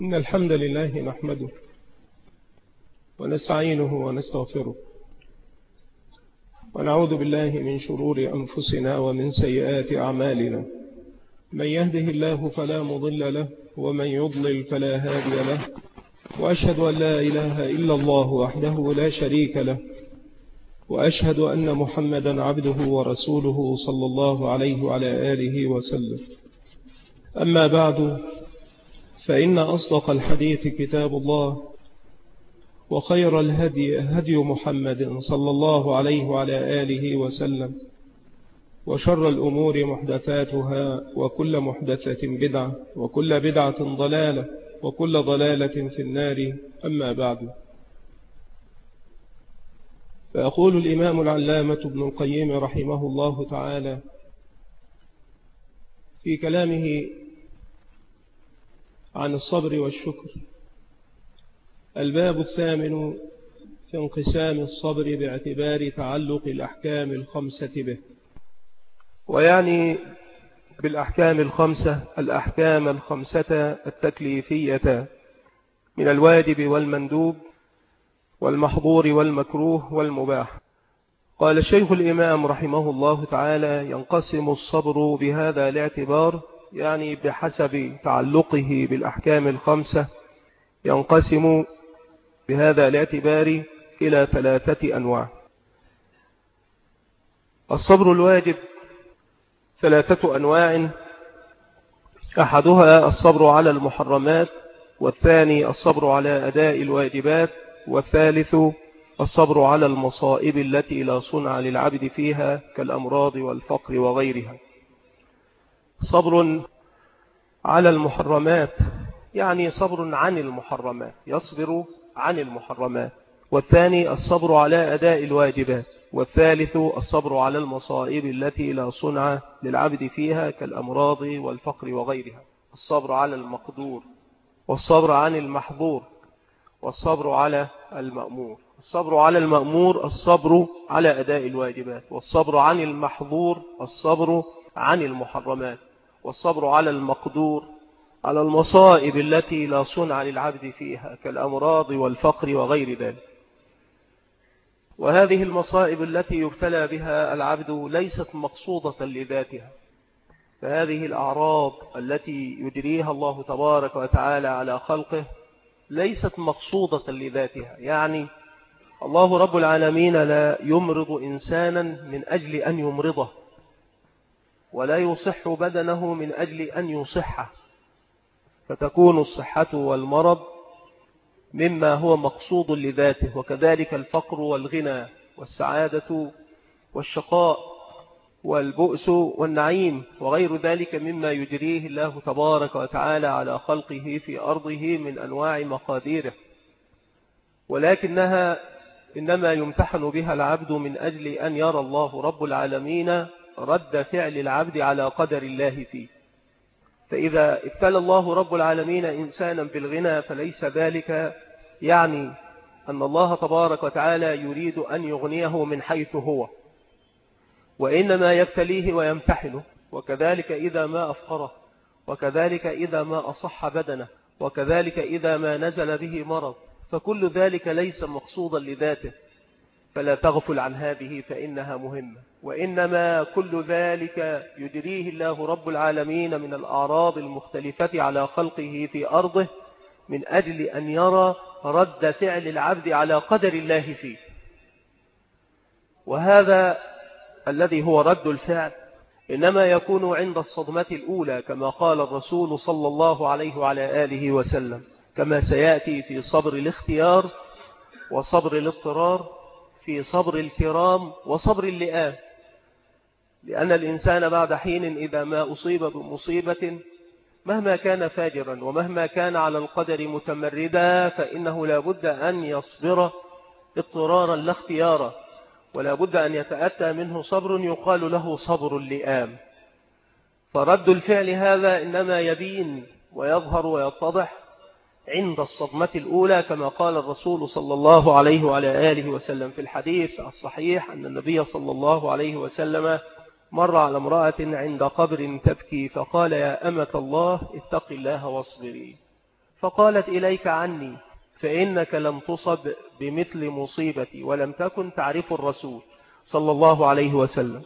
إن الحمد لله نحمده ونستعينه ونستغفره ونعوذ بالله من شرور أنفسنا ومن سيئات أعمالنا. من يهده الله فلا مضل له ومن يضلل فلا هادي له، وأشهد أن لا إله إلا الله وحده لا شريك له، وأشهد أن محمدا عبده ورسوله صلى الله عليه وعلى آله وسلم. أما بعد، فإن أصدق الحديث كتاب الله، وخير الهدي هدي محمد صلى الله عليه وعلى آله وسلم، وشر الأمور محدثاتها، وكل محدثة بدعة، وكل بدعة ضلالة، وكل ضلالة في النار. أما بعد، فأقول الإمام العلامة ابن القيم رحمه الله تعالى في كلامه عن الصبر والشكر: الباب الثامن في انقسام الصبر باعتبار تعلق الأحكام الخمسة به. ويعني بالأحكام الخمسة الأحكام الخمسة التكليفية من الواجب والمندوب والمحظور والمكروه والمباح. قال الشيخ الإمام رحمه الله تعالى: ينقسم الصبر بهذا الاعتبار، يعني بحسب تعلقه بالأحكام الخمسة، ينقسم بهذا الاعتبار إلى 3 أنواع. الصبر الواجب 3 أنواع: أحدها الصبر على المحرمات، والثاني الصبر على أداء الواجبات، والثالث الصبر على المصائب التي لا صنع للعبد فيها كالأمراض والفقر وغيرها. صبر على المحرمات يعني صبر عن المحرمات، يصبر عن المحرمات، والثاني الصبر على أداء الواجبات، والثالث الصبر على المصائب التي لا صنع للعبد فيها كالأمراض والفقر وغيرها. الصبر على المقدور، والصبر عن المحظور، والصبر على المأمور. الصبر على المأمور الصبر على أداء الواجبات، والصبر عن المحظور الصبر عن المحرمات، والصبر على المقدور على المصائب التي لا صنع للعبد فيها كالأمراض والفقر وغير ذلك. وهذه المصائب التي يبتلى بها العبد ليست مقصودة لذاتها، فهذه الأعراض التي يجريها الله تبارك وتعالى على خلقه ليست مقصودة لذاتها. يعني الله رب العالمين لا يمرض إنسانا من أجل أن يمرضه، ولا يصح بدنه من أجل أن يصحه، فتكون الصحة والمرض مما هو مقصود لذاته، وكذلك الفقر والغنى والسعادة والشقاء والبؤس والنعيم وغير ذلك مما يجريه الله تبارك وتعالى على خلقه في أرضه من أنواع مقاديره، ولكنها إنما يمتحن بها العبد من أجل أن يرى الله رب العالمين رد فعل العبد على قدر الله فيه. فإذا ابتلى الله رب العالمين إنسانا بالغنى فليس ذلك يعني أن الله تبارك وتعالى يريد أن يغنيه من حيث هو، وإنما يبتليه ويمتحنه. وكذلك إذا ما أفقره، وكذلك إذا ما أصح بدنه، وكذلك إذا ما نزل به مرض، فكل ذلك ليس مقصودا لذاته، فلا تغفل عن هذه فإنها مهمة. وإنما كل ذلك يجريه الله رب العالمين من الأعراض المختلفة على خلقه في أرضه من أجل أن يرى رد فعل العبد على قدر الله فيه. وهذا الذي هو رد الفعل إنما يكون عند الصدمة الأولى، كما قال الرسول صلى الله عليه وعلى آله وسلم، كما سيأتي في صبر الاختيار وصبر الاضطرار، في صبر الكرام وصبر اللئام. لأن الإنسان بعد حين إذا ما أصيب بمصيبة مهما كان فاجرا ومهما كان على القدر متمردا فإنه لا بد أن يصبر اضطرارا لا اختيارا، ولا بد أن يتأتى منه صبر يقال له صبر اللئام. فرد الفعل هذا إنما يبين ويظهر ويتضح عند الصدمة الأولى، كما قال الرسول صلى الله عليه وعلى آله وسلم في الحديث الصحيح أن النبي صلى الله عليه وسلم مر على امرأة عند قبر تبكي فقال: يا أمة الله اتق الله واصبري. فقالت إليك عني فإنك لم تصب بمثل مصيبتي ولم تكن تعرف الرسول صلى الله عليه وسلم.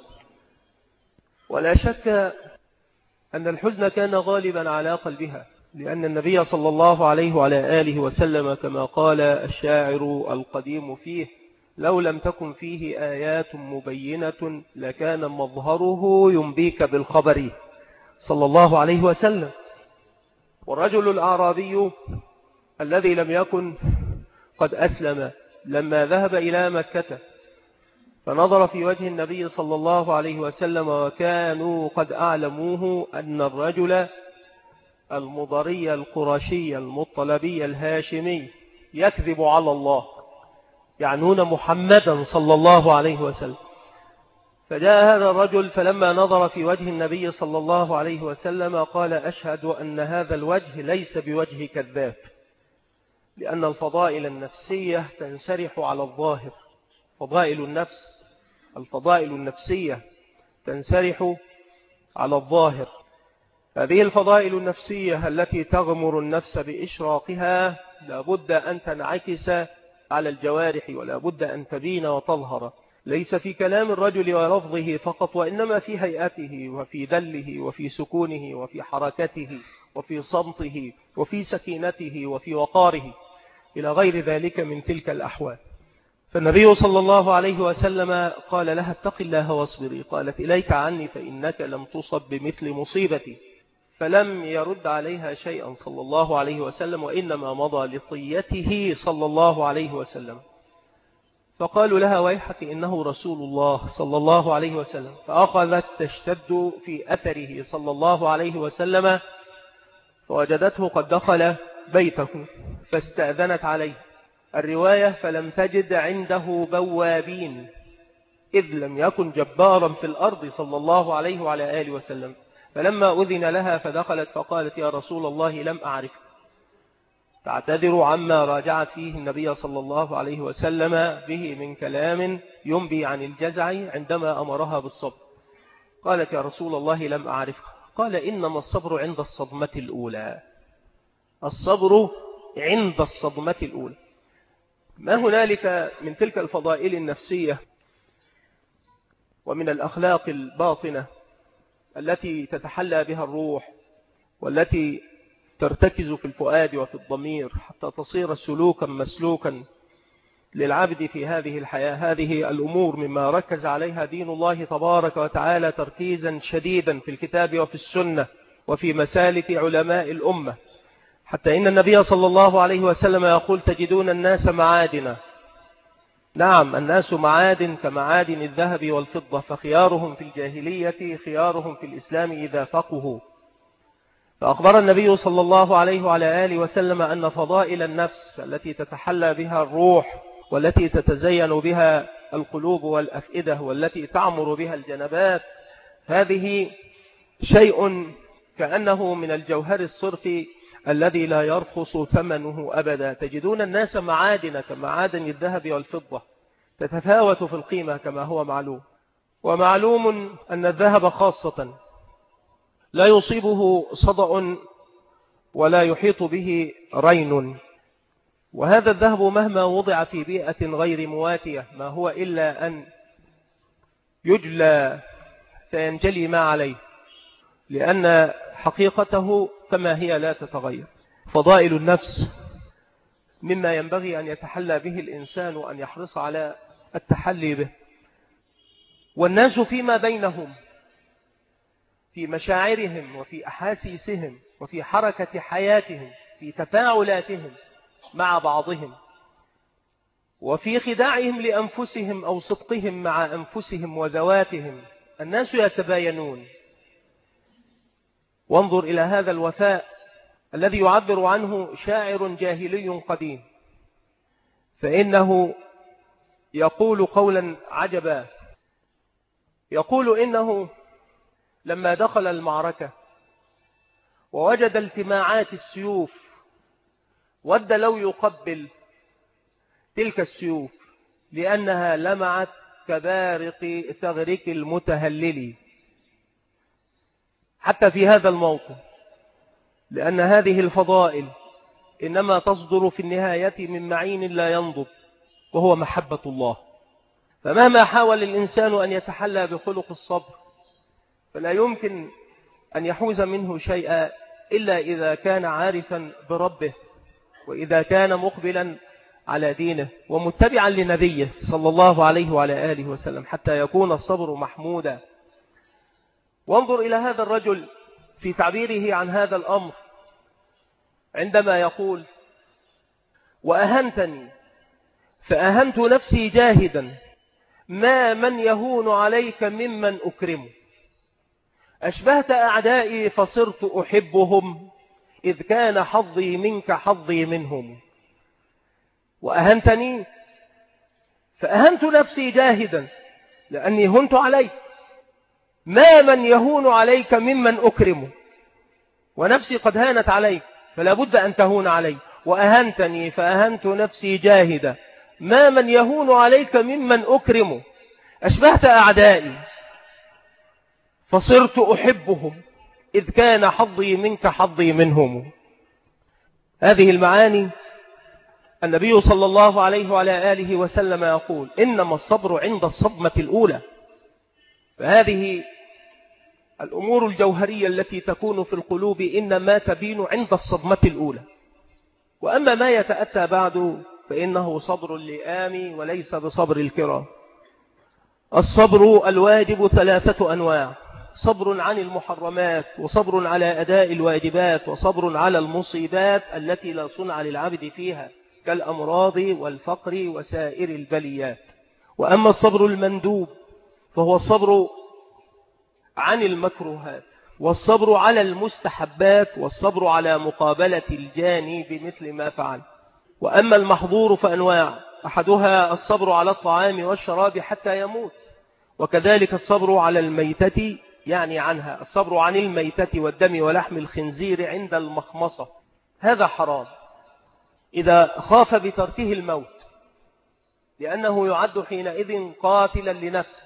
ولا شك أن الحزن كان غالبا على قلبها، لأن النبي صلى الله عليه وعلى آله وسلم كما قال الشاعر القديم فيه: لو لم تكن فيه آيات مبينة لكان مظهره ينبيك بالخبر، صلى الله عليه وسلم. والرجل الأعرابي الذي لم يكن قد أسلم لما ذهب إلى مكة فنظر في وجه النبي صلى الله عليه وسلم، وكانوا قد أعلموه أن الرجل المضري القرشي المطلبي الهاشمي يكذب على الله، يعنون محمدا صلى الله عليه وسلم. فجاء هذا الرجل فلما نظر في وجه النبي صلى الله عليه وسلم قال: أشهد أن هذا الوجه ليس بوجه كذاب، لأن الفضائل النفسية تنسرح على الظاهر. فضائل النفس، الفضائل النفسية تنسرح على الظاهر. هذه الفضائل النفسية التي تغمر النفس بإشراقها لابد أن تنعكس على الجوارح، ولا بد أن تبين وتظهر، ليس في كلام الرجل ولفظه فقط، وإنما في هيئته وفي ذله وفي سكونه وفي حركته وفي صمته وفي سكينته وفي وقاره إلى غير ذلك من تلك الأحوال. فالنبي صلى الله عليه وسلم قال لها: اتق الله واصبري. قالت: إليك عني فإنك لم تصب بمثل مصيبتي. فلم يرد عليها شيئا صلى الله عليه وسلم، وإنما مضى لطيته صلى الله عليه وسلم. فقالوا لها: ويحك إنه رسول الله صلى الله عليه وسلم. فأخذت تشتد في أثره صلى الله عليه وسلم، فوجدته قد دخل بيته فاستأذنت عليه. الرواية: فلم تجد عنده بوابين، إذ لم يكن جبارا في الأرض صلى الله عليه وعلى آله وسلم. فلما أذن لها فدخلت فقالت: يا رسول الله لم أعرفك، تعتذر عما راجعت فيه النبي صلى الله عليه وسلم به من كلام ينبي عن الجزع عندما أمرها بالصبر. قالت: يا رسول الله لم أعرفك. قال: إنما الصبر عند الصدمة الأولى. الصبر عند الصدمة الأولى. ما هنالك من تلك الفضائل النفسية ومن الأخلاق الباطنة التي تتحلى بها الروح، والتي ترتكز في الفؤاد وفي الضمير حتى تصير سلوكا مسلوكا للعبد في هذه الحياة. هذه الأمور مما ركز عليها دين الله تبارك وتعالى تركيزا شديدا في الكتاب وفي السنة وفي مسالك علماء الأمة، حتى إن النبي صلى الله عليه وسلم يقول: تجدون الناس معادن. نعم، الناس معادن كمعادن الذهب والفضة، فخيارهم في الجاهلية خيارهم في الإسلام إذا فقهوا. فأخبر النبي صلى الله عليه وعلى آله وسلم أن فضائل النفس التي تتحلى بها الروح، والتي تتزين بها القلوب والأفئدة، والتي تعمر بها الجنبات، هذه شيء كأنه من الجوهر الصرفي الذي لا يرخص ثمنه أبدا. تجدون الناس معادن كمعادن الذهب والفضة، تتفاوت في القيمة كما هو معلوم. ومعلوم أن الذهب خاصة لا يصيبه صدأ ولا يحيط به رين، وهذا الذهب مهما وضع في بيئة غير مواتية ما هو إلا أن يجلى فينجلي ما عليه، لأن حقيقته كما هي لا تتغير. فضائل النفس مما ينبغي أن يتحلى به الإنسان وأن يحرص على التحلي به. والناس فيما بينهم في مشاعرهم وفي أحاسيسهم وفي حركة حياتهم، في تفاعلاتهم مع بعضهم، وفي خداعهم لأنفسهم أو صدقهم مع أنفسهم وذواتهم، الناس يتباينون. وانظر إلى هذا الوفاء الذي يعبر عنه شاعر جاهلي قديم، فإنه يقول قولا عجبا، يقول: إنه لما دخل المعركة ووجد التماعات السيوف ود لو يقبل تلك السيوف لأنها لمعت كبارق ثغرك المتهلل. حتى في هذا الموطن، لأن هذه الفضائل إنما تصدر في النهاية من معين لا ينضب، وهو محبة الله. فمهما حاول الإنسان أن يتحلى بخلق الصبر فلا يمكن أن يحوز منه شيئا إلا إذا كان عارفا بربه، وإذا كان مقبلا على دينه ومتبعا لنبيه صلى الله عليه وعلى آله وسلم، حتى يكون الصبر محمودا. وانظر إلى هذا الرجل في تعبيره عن هذا الأمر عندما يقول: وأهنتني فأهنت نفسي جاهدا، ما من يهون عليك ممن أكرمه. أشبهت أعدائي فصرت أحبهم، إذ كان حظي منك حظي منهم. وأهنتني فأهنت نفسي جاهدا لأني هنت عليك، ما من يهون عليك ممن أكرمه، ونفسي قد هانت عليك فلا بد أن تهون علي. وأهنتني فأهنت نفسي جاهدا، ما من يهون عليك ممن أكرمه. أشبهت أعدائي فصرت أحبهم، إذ كان حظي منك حظي منهم. هذه المعاني النبي صلى الله عليه وعلى آله وسلم يقول: إنما الصبر عند الصدمة الأولى. فهذه الأمور الجوهرية التي تكون في القلوب إنما تبين عند الصدمة الأولى، وأما ما يتأتى بعد فإنه صبر اللئام وليس بصبر الكرام. الصبر الواجب 3 أنواع: صبر عن المحرمات، وصبر على أداء الواجبات، وصبر على المصيبات التي لا صنع للعبد فيها كالأمراض والفقر وسائر البليات. وأما الصبر المندوب فهو الصبر عن المكروهات، والصبر على المستحبات، والصبر على مقابلة الجاني بمثل ما فعل. وأما المحظور فأنواع: أحدها الصبر على الطعام والشراب حتى يموت، وكذلك الصبر على الميتة يعني عنها، الصبر عن الميتة والدم ولحم الخنزير عند المخمصة. هذا حرام إذا خاف بتركه الموت، لأنه يعد حينئذ قاتلا لنفسه.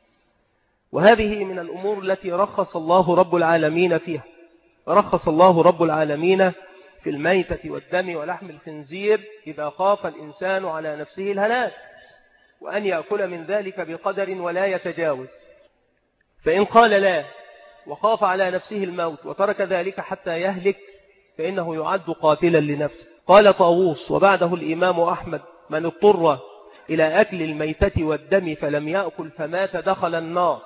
وهذه من الأمور التي رخص الله رب العالمين فيها. رخص الله رب العالمين في الميتة والدم ولحم الخنزير إذا خاف الإنسان على نفسه الهلاك، وأن يأكل من ذلك بقدر ولا يتجاوز. فإن قال لا وخاف على نفسه الموت وترك ذلك حتى يهلك فإنه يعد قاتلا لنفسه. قال طاووس وبعده الإمام أحمد: من اضطر إلى أكل الميتة والدم فلم يأكل فمات دخل النار.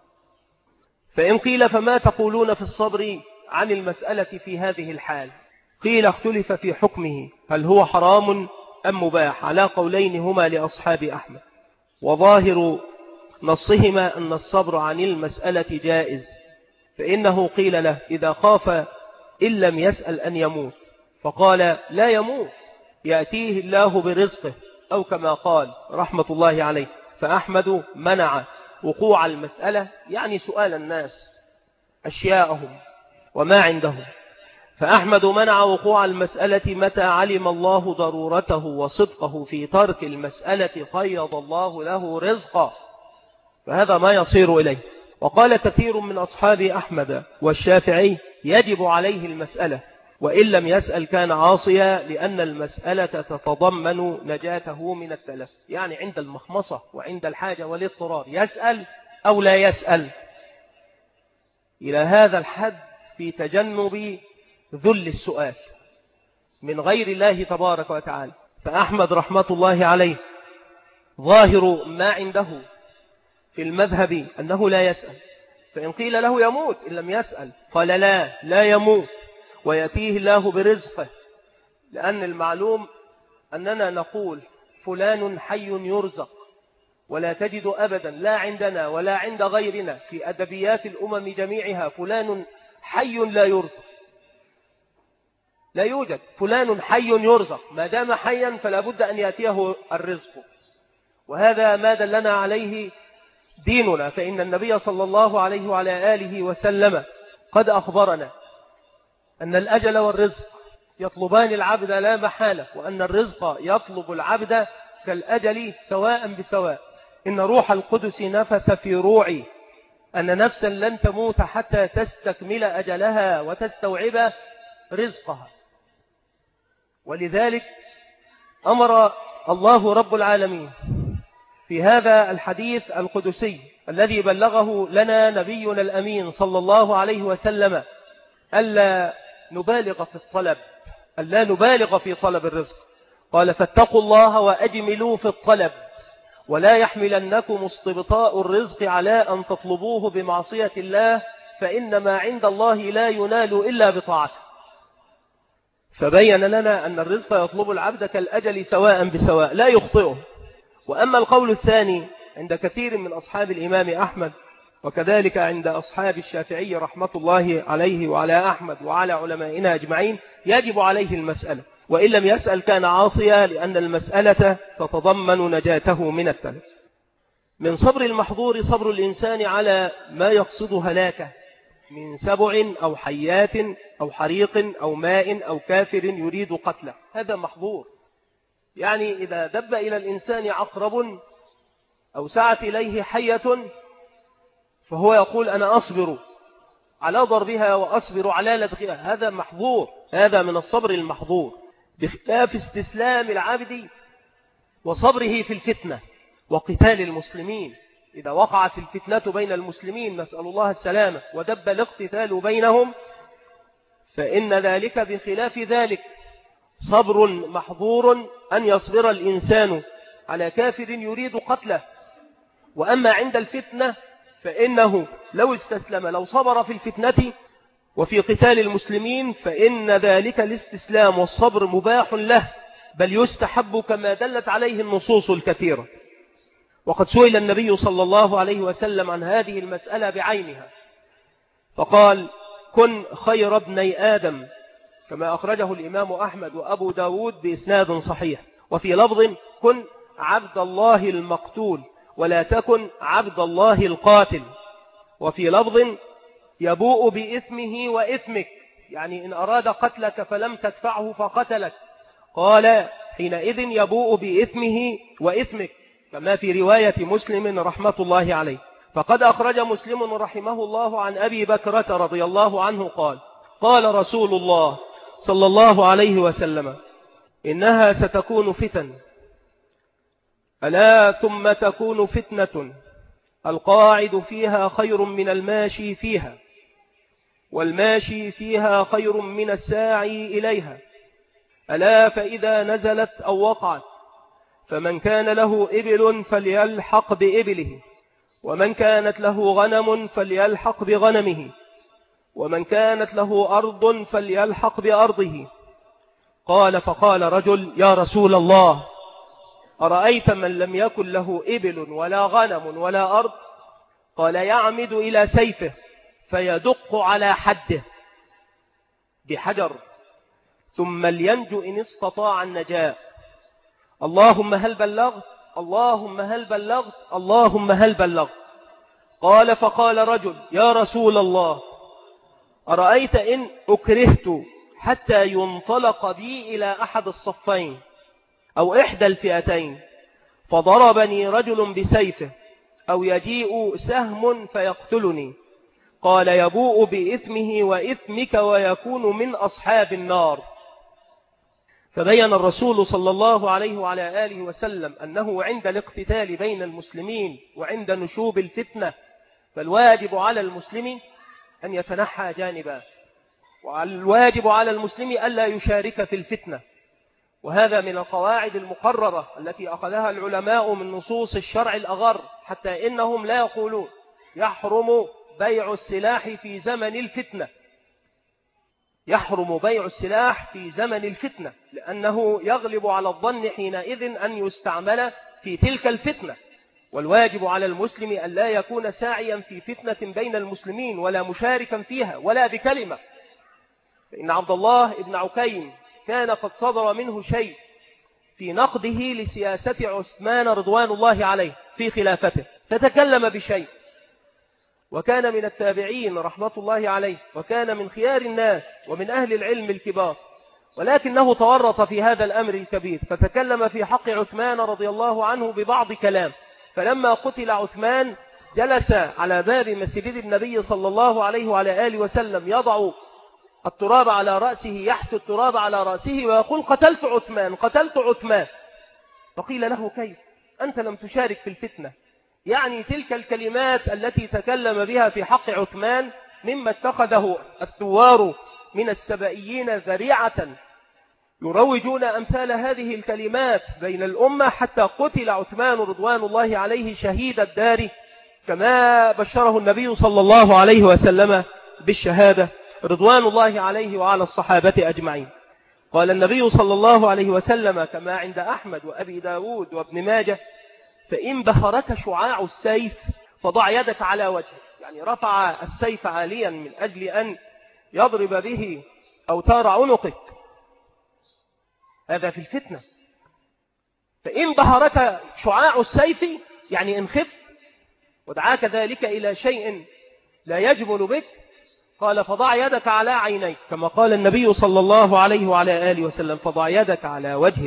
فإن قيل فما تقولون في الصبر عن المسألة في هذه الحال؟ قيل اختلف في حكمه، هل هو حرام أم مباح، على قولين هما لأصحاب أحمد، وظاهر نصهما أن الصبر عن المسألة جائز، فإنه قيل له إذا خاف إن لم يسأل أن يموت، فقال لا يموت، يأتيه الله برزقه، أو كما قال رحمة الله عليه. فأحمد منع وقوع المسألة، يعني سؤال الناس أشياءهم وما عندهم. فأحمد منع وقوع المسألة متى علم الله ضرورته وصدقه في ترك المسألة قيض الله له رزقا، فهذا ما يصير إليه. وقال كثير من أصحاب أحمد والشافعي يجب عليه المسألة، وإن لم يسأل كان عاصيا، لأن المسألة تتضمن نجاته من التلف، يعني عند المخمصة وعند الحاجة والاضطرار يسأل أو لا يسأل، إلى هذا الحد في تجنب ذل السؤال من غير الله تبارك وتعالى. فأحمد رحمة الله عليه ظاهر ما عنده في المذهب أنه لا يسأل، فإن قيل له يموت إن لم يسأل قال لا يموت، ويأتيه الله برزقه، لأن المعلوم أننا نقول فلان حي يرزق، ولا تجد أبدا لا عندنا ولا عند غيرنا في أدبيات الأمم جميعها فلان حي لا يرزق، لا يوجد فلان حي يرزق، ما دام حيا فلا بد أن يأتيه الرزق. وهذا ما دلنا عليه ديننا، فإن النبي صلى الله عليه وعلى آله وسلم قد أخبرنا أن الأجل والرزق يطلبان العبد لا محالة، وأن الرزق يطلب العبد كالأجل سواء بسواء. إن روح القدس نفث في روعي أن نفسا لن تموت حتى تستكمل أجلها وتستوعب رزقها. ولذلك أمر الله رب العالمين في هذا الحديث القدسي الذي بلغه لنا نبينا الأمين صلى الله عليه وسلم ألا نبالغ في الطلب، ألا نبالغ في طلب الرزق. قال فاتقوا الله وأجملوا في الطلب ولا يحملنكم استبطاء الرزق على أن تطلبوه بمعصية الله فإن ما عند الله لا ينال إلا بطاعته. فبين لنا أن الرزق يطلب العبد كالأجل سواء بسواء لا يخطئه. وأما القول الثاني عند كثير من أصحاب الإمام أحمد وكذلك عند أصحاب الشافعي رحمة الله عليه وعلى أحمد وعلى علمائنا أجمعين يجب عليه المسألة، وإن لم يسأل كان عاصيا، لأن المسألة تتضمن نجاته من التلف. من صبر المحظور صبر الإنسان على ما يقصد هلاكه من سبع أو حيات أو حريق أو ماء أو كافر يريد قتله، هذا محظور. يعني إذا دب إلى الإنسان عقرب أو سعت إليه حية فهو يقول أنا أصبر على ضربها وأصبر على لدغها، هذا محظور، هذا من الصبر المحظور، بخلاف استسلام العبد وصبره في الفتنة وقتال المسلمين. إذا وقعت الفتنة بين المسلمين نسأل الله السلامة ودب الاقتتال بينهم فإن ذلك بخلاف ذلك صبر محظور أن يصبر الإنسان على كافر يريد قتله. وأما عند الفتنة فإنه لو استسلم، لو صبر في الفتنة وفي قتال المسلمين فإن ذلك الاستسلام والصبر مباح له، بل يستحب كما دلت عليه النصوص الكثيرة. وقد سئل النبي صلى الله عليه وسلم عن هذه المسألة بعينها فقال كن خير ابني آدم، كما أخرجه الإمام أحمد وأبو داود بإسناد صحيح. وفي لفظ كن عبد الله المقتول ولا تكن عبد الله القاتل. وفي لفظ يبوء بإثمه وإثمك، يعني إن أراد قتلك فلم تدفعه فقتلك، قال حينئذ يبوء بإثمه وإثمك، كما في رواية مسلم رحمة الله عليه. فقد أخرج مسلم رحمه الله عن أبي بكرة رضي الله عنه قال قال رسول الله صلى الله عليه وسلم إنها ستكون فتن، ألا ثم تكون فتنة القاعد فيها خير من الماشي فيها، والماشي فيها خير من الساعي إليها، ألا فإذا نزلت أو وقعت فمن كان له إبل فليلحق بإبله، ومن كانت له غنم فليلحق بغنمه، ومن كانت له أرض فليلحق بأرضه. قال فقال رجل يا رسول الله أرأيت من لم يكن له إبل ولا غنم ولا أرض؟ قال يعمد إلى سيفه فيدق على حده بحجر ثم لينجو إن استطاع النجاة. اللهم هل بلغت؟ اللهم هل بلغت؟ اللهم هل بلغت؟ قال فقال رجل يا رسول الله أرأيت إن أكرهت حتى ينطلق بي إلى أحد الصفين أو إحدى الفئتين فضربني رجل بسيفه أو يجيء سهم فيقتلني؟ قال يبوء بإثمه وإثمك ويكون من أصحاب النار. فبين الرسول صلى الله عليه وعلى آله وسلم أنه عند الاقتتال بين المسلمين وعند نشوب الفتنة فالواجب على المسلم أن يتنحى جانبا، والواجب على المسلم ألا يشارك في الفتنة. وهذا من القواعد المقررة التي أخذها العلماء من نصوص الشرع الأغر، حتى إنهم لا يقولون يحرم بيع السلاح في زمن الفتنة، يحرم بيع السلاح في زمن الفتنة، لأنه يغلب على الظن حينئذ أن يستعمل في تلك الفتنة. والواجب على المسلم أن لا يكون ساعيا في فتنة بين المسلمين ولا مشاركا فيها ولا بكلمة. فإن عبد الله بن عكيم كان قد صدر منه شيء في نقده لسياسة عثمان رضوان الله عليه في خلافته، فتكلم بشيء، وكان من التابعين رحمة الله عليه، وكان من خيار الناس ومن أهل العلم الكبار، ولكنه تورط في هذا الأمر الكبير فتكلم في حق عثمان رضي الله عنه ببعض كلام. فلما قتل عثمان جلس على باب مسجد النبي صلى الله عليه وعلى آله وسلم يضع التراب على رأسه، يحث التراب على رأسه ويقول قتلت عثمان قتلت عثمان. فقيل له كيف أنت لم تشارك في الفتنة؟ يعني تلك الكلمات التي تكلم بها في حق عثمان مما اتخذه الثوار من السبائيين ذريعة يروجون أمثال هذه الكلمات بين الأمة، حتى قتل عثمان رضوان الله عليه شهيد الدار كما بشره النبي صلى الله عليه وسلم بالشهادة رضوان الله عليه وعلى الصحابة أجمعين. قال النبي صلى الله عليه وسلم كما عند أحمد وأبي داود وابن ماجه: فإن بهرك شعاع السيف فضع يدك على وجهك. يعني رفع السيف عاليا من أجل أن يضرب به أوتار عنقك، هذا في الفتنة. فإن بهرك شعاع السيف يعني إن خفت ودعاك ذلك إلى شيء لا يجمل بك، قال فضع يدك على عينيك، كما قال النبي صلى الله عليه وعلى آله وسلم: فضع يدك على وجهك.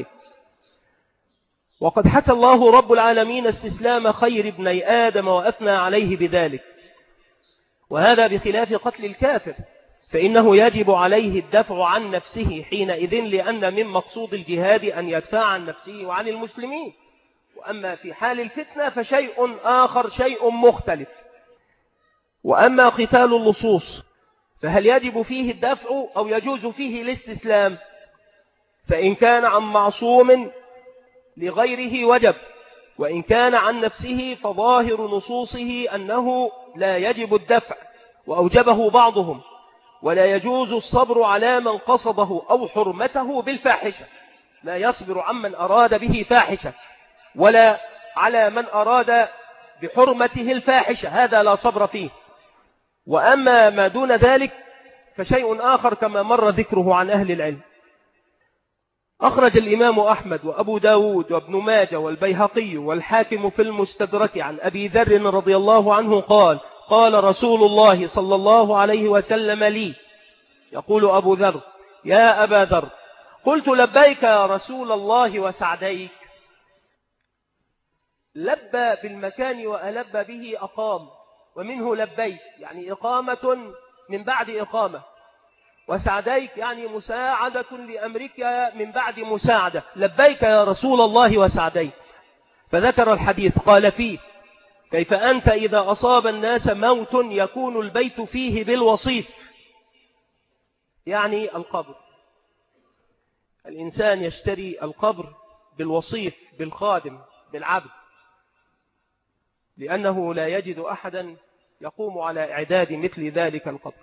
وقد حكى الله رب العالمين استسلام خير ابني آدم وأثنى عليه بذلك، وهذا بخلاف قتل الكافر، فإنه يجب عليه الدفع عن نفسه حينئذ، لأن من مقصود الجهاد أن يدفع عن نفسه وعن المسلمين. وأما في حال الفتنة فشيء آخر، شيء مختلف. وأما قتال اللصوص فهل يجب فيه الدفع أو يجوز فيه الاستسلام؟ فإن كان عن معصوم لغيره وجب، وإن كان عن نفسه فظاهر نصوصه أنه لا يجب الدفع، وأوجبه بعضهم: ولا يجوز الصبر على من قصده أو حرمته بالفاحشة، لا يصبر عمن أراد به فاحشة، ولا على من أراد بحرمته الفاحشة، هذا لا صبر فيه. وأما ما دون ذلك فشيء آخر كما مر ذكره عن أهل العلم. أخرج الإمام أحمد وأبو داود وابن ماجه والبيهقي والحاكم في المستدرك عن أبي ذر رضي الله عنه قال: قال رسول الله صلى الله عليه وسلم لي، يقول أبو ذر: يا أبا ذر، قلت لبيك يا رسول الله وسعديك. لبى بالمكان وألب به أقام، ومنه لبيك يعني إقامة من بعد إقامة، وسعديك يعني مساعدة لأمرك من بعد مساعدة. لبيك يا رسول الله وسعديك. فذكر الحديث قال فيه: كيف أنت إذا أصاب الناس موت يكون البيت فيه بالوصيف، يعني القبر. الإنسان يشتري القبر بالوصيف، بالخادم، بالعبد، لأنه لا يجد أحدا يقوم على إعداد مثل ذلك القبر.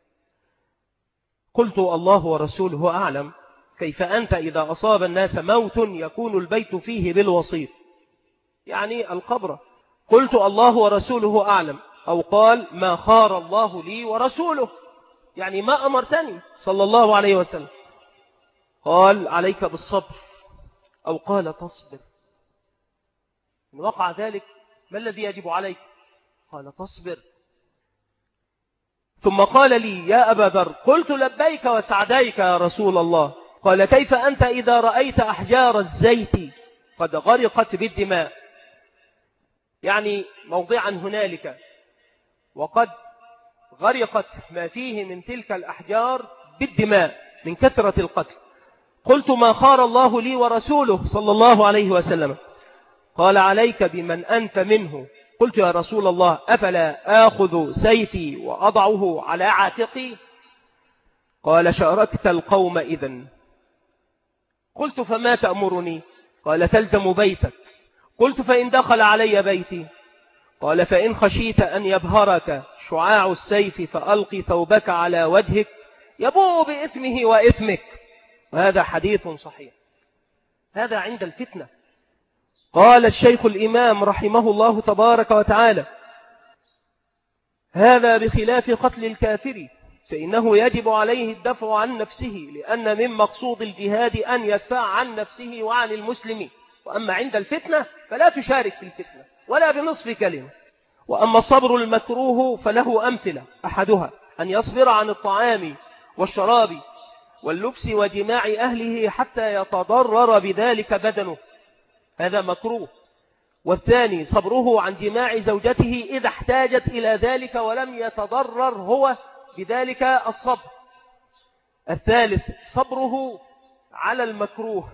قلت: الله ورسوله أعلم. كيف أنت إذا أصاب الناس موت يكون البيت فيه بالوصيف، يعني القبر. قلت: الله ورسوله أعلم. أو قال: ما خار الله لي ورسوله، يعني ما أمرتني صلى الله عليه وسلم. قال: عليك بالصبر. أو قال: تصبر. إن وقع ذلك ما الذي يجب عليك؟ قال: تصبر. ثم قال لي: يا أبا ذر، قلت لبيك وسعديك يا رسول الله. قال: كيف أنت إذا رأيت أحجار الزيت قد غرقت بالدماء، يعني موضعا هنالك وقد غرقت ما فيه من تلك الأحجار بالدماء من كثرة القتل. قلت: ما خار الله لي ورسوله صلى الله عليه وسلم. قال: عليك بمن أنت منه. قلت: يا رسول الله، أفلا آخذ سيفي وأضعه على عاتقي؟ قال: شاركت القوم إذن. قلت: فما تأمرني؟ قال: تلزم بيتك. قلت: فإن دخل علي بيتي؟ قال: فإن خشيت أن يبهرك شعاع السيف فألقي ثوبك على وجهك يبوء بإثمه وإثمك. وهذا حديث صحيح. هذا عند الفتنة. قال الشيخ الإمام رحمه الله تبارك وتعالى: هذا بخلاف قتل الكافر، فإنه يجب عليه الدفع عن نفسه، لأن من مقصود الجهاد أن يدفع عن نفسه وعن المسلمين. وأما عند الفتنة فلا تشارك في الفتنة ولا بنصف كلمة. وأما الصبر المكروه فله أمثلة: أحدها أن يصبر عن الطعام والشراب واللبس وجماع أهله حتى يتضرر بذلك بدنه، هذا مكروه. والثاني صبره عن جماع زوجته إذا احتاجت إلى ذلك ولم يتضرر هو بذلك الصبر. الثالث صبره على المكروه.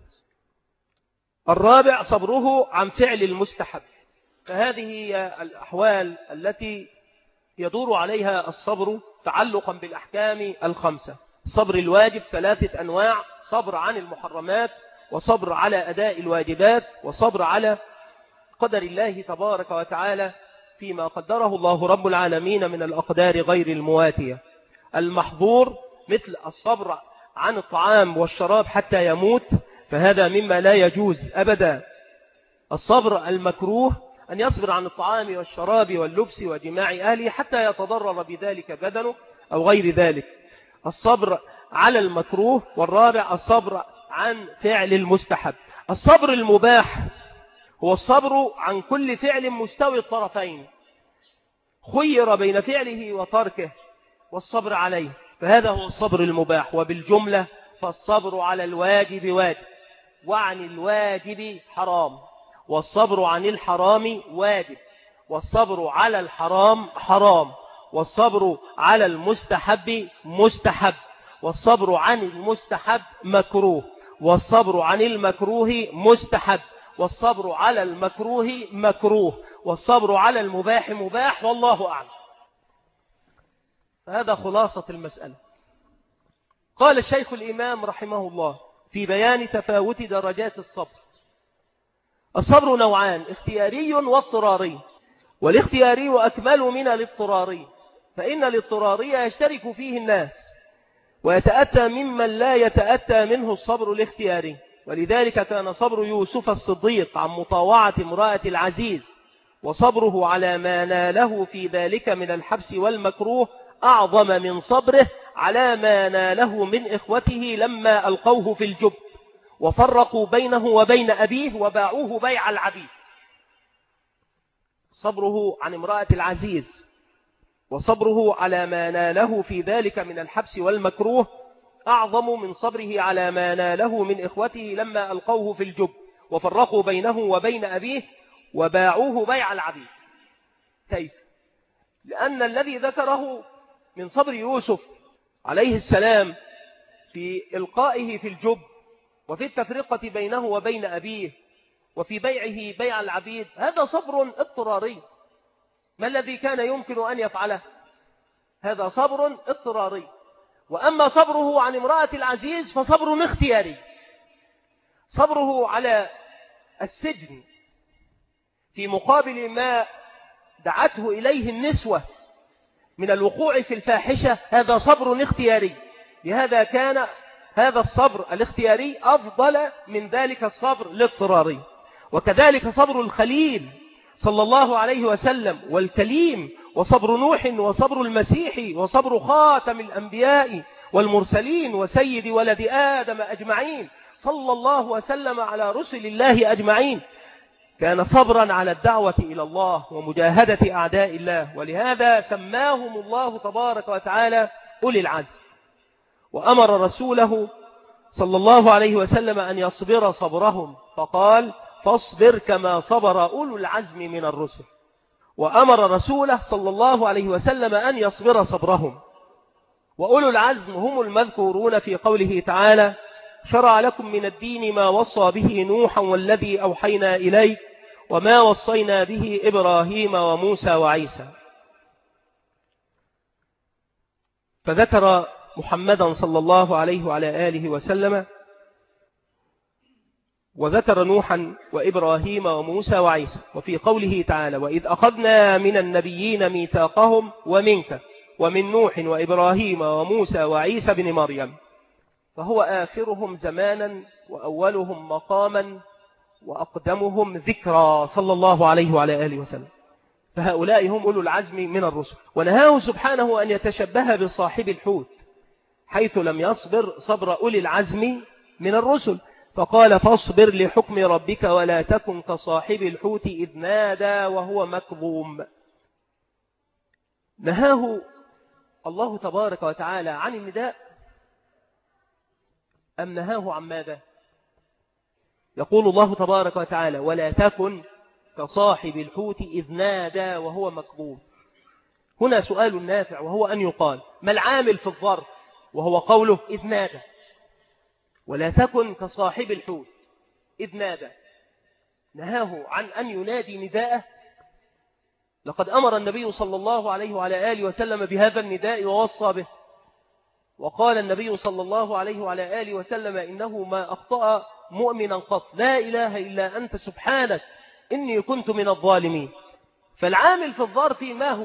الرابع صبره عن فعل المستحب. فهذه هي الأحوال التي يدور عليها الصبر تعلقا بالأحكام الخمسة. الصبر الواجب 3 أنواع: صبر عن المحرمات، وصبر على أداء الواجبات، وصبر على قدر الله تبارك وتعالى فيما قدره الله رب العالمين من الأقدار غير المواتية. المحظور مثل الصبر عن الطعام والشراب حتى يموت، فهذا مما لا يجوز أبدا. الصبر المكروه أن يصبر عن الطعام والشراب واللبس وجماع أهله حتى يتضرر بذلك بدنه أو غير ذلك. الصبر على المكروه. والرابع الصبر عن فعل المستحب. الصبر المباح هو الصبر عن كل فعل مستوي الطرفين، خير بين فعله وتركه والصبر عليه، فهذا هو الصبر المباح. وبالجملة فالصبر على الواجب واجب، وعن الواجب حرام، والصبر عن الحرام واجب، والصبر على الحرام حرام، والصبر على المستحب مستحب، والصبر عن المستحب مكروه، والصبر عن المكروه مستحب، والصبر على المكروه مكروه، والصبر على المباح مباح، والله أعلم. هذا خلاصة المسألة. قال الشيخ الإمام رحمه الله في بيان تفاوت درجات الصبر: الصبر نوعان: اختياري واضطراري، والاختياري أكمل من الاضطراري، فإن الاضطراري يشترك فيه الناس ويتأتى ممن لا يتأتى منه الصبر الاختياري. ولذلك كان صبر يوسف الصديق عن مطاوعة امرأة العزيز وصبره على ما ناله في ذلك من الحبس والمكروه أعظم من صبره على ما ناله من إخوته لما ألقوه في الجب وفرقوا بينه وبين أبيه وباعوه بيع العبيد. صبره عن امرأة العزيز وصبره على ما ناله في ذلك من الحبس والمكروه أعظم من صبره على ما ناله من إخوته لما ألقوه في الجب وفرقوا بينه وبين أبيه وباعوه بيع العبيد. كيف؟ لأن الذي ذكره من صبر يوسف عليه السلام في إلقائه في الجب وفي التفرقة بينه وبين أبيه وفي بيعه بيع العبيد هذا صبر اضطراري. ما الذي كان يمكن أن يفعله؟ هذا صبر اضطراري. وأما صبره عن امرأة العزيز فصبر اختياري. صبره على السجن في مقابل ما دعته إليه النسوة من الوقوع في الفاحشة هذا صبر اختياري. لهذا كان هذا الصبر الاختياري أفضل من ذلك الصبر الاضطراري. وكذلك صبر الخليل صلى الله عليه وسلم والكليم، وصبر نوح وصبر المسيح وصبر خاتم الأنبياء والمرسلين وسيد ولد آدم أجمعين صلى الله وسلم على رسل الله أجمعين، كان صبرا على الدعوة إلى الله ومجاهدة أعداء الله. ولهذا سماهم الله تبارك وتعالى أولي العزم، وأمر رسوله صلى الله عليه وسلم أن يصبر صبرهم فقال: فاصبر كما صبر أولو العزم من الرسل. وأمر رسوله صلى الله عليه وسلم أن يصبر صبرهم. وأولو العزم هم المذكورون في قوله تعالى: شرع لكم من الدين ما وصى به نوحا والذي أوحينا إليك وما وصينا به إبراهيم وموسى وعيسى. فذكر محمدا صلى الله عليه وعلى آله وسلم، وذكر نوحا وإبراهيم وموسى وعيسى. وفي قوله تعالى: وإذ أخذنا من النبيين ميثاقهم ومنك ومن نوح وإبراهيم وموسى وعيسى بن مريم. فهو آخرهم زمانا وأولهم مقاما وأقدمهم ذكرى صلى الله عليه وعلى آله وسلم. فهؤلاء هم أولو العزم من الرسل. ونهاه سبحانه أن يتشبه بصاحب الحوت حيث لم يصبر صبر أولي العزم من الرسل، فقال: فاصبر لحكم ربك ولا تكن كصاحب الحوت إذ نادى وهو مكظوم. نهاه الله تبارك وتعالى عن النداء أم نهاه عن ماذا؟ يقول الله تبارك وتعالى: ولا تكن كصاحب الحوت إذ نادى وهو مكظوم. هنا سؤال نافع، وهو أن يقال: ما العامل في الظرف؟ وهو قوله إذ نادى. ولا تكن كصاحب الحوت إذ نادى، نهاه عن أن ينادي نداءه. لقد أمر النبي صلى الله عليه وعلى آله وسلم بهذا النداء ووصى به، وقال النبي صلى الله عليه وعلى آله وسلم إنه ما أخطأ مؤمنا قط، لا إله إلا أنت سبحانك إني كنت من الظالمين. فالعامل في الظرف ما هو؟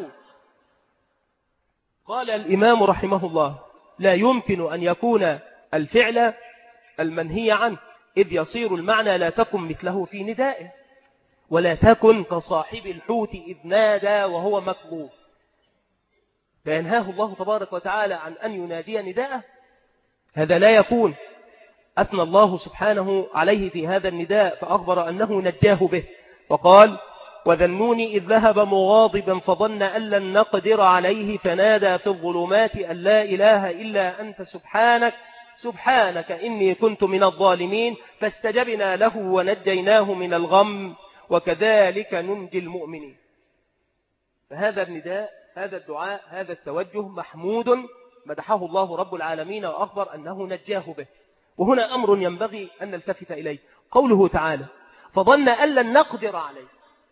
قال الإمام رحمه الله لا يمكن أن يكون الفعل المنهي عنه، إذ يصير المعنى لا تكن مثله في ندائه. ولا تكن كصاحب الحوت إذ نادى وهو مكظوم، فينهاه الله تبارك وتعالى عن أن ينادي نداءه، هذا لا يكون. أثنى الله سبحانه عليه في هذا النداء فأخبر أنه نجاه به، وقال وذا النون إذ ذهب مغاضبا فظن أن لن نقدر عليه فنادى في الظلمات أن لا إله إلا أنت سبحانك إني كنت من الظالمين، فاستجبنا له ونجيناه من الغم وكذلك ننجي المؤمنين. فهذا النداء، هذا الدعاء، هذا التوجه محمود مدحه الله رب العالمين وأخبر أنه نجاه به. وهنا أمر ينبغي أن نلتفت إليه، قوله تعالى فظن أن لن نقدر عليه.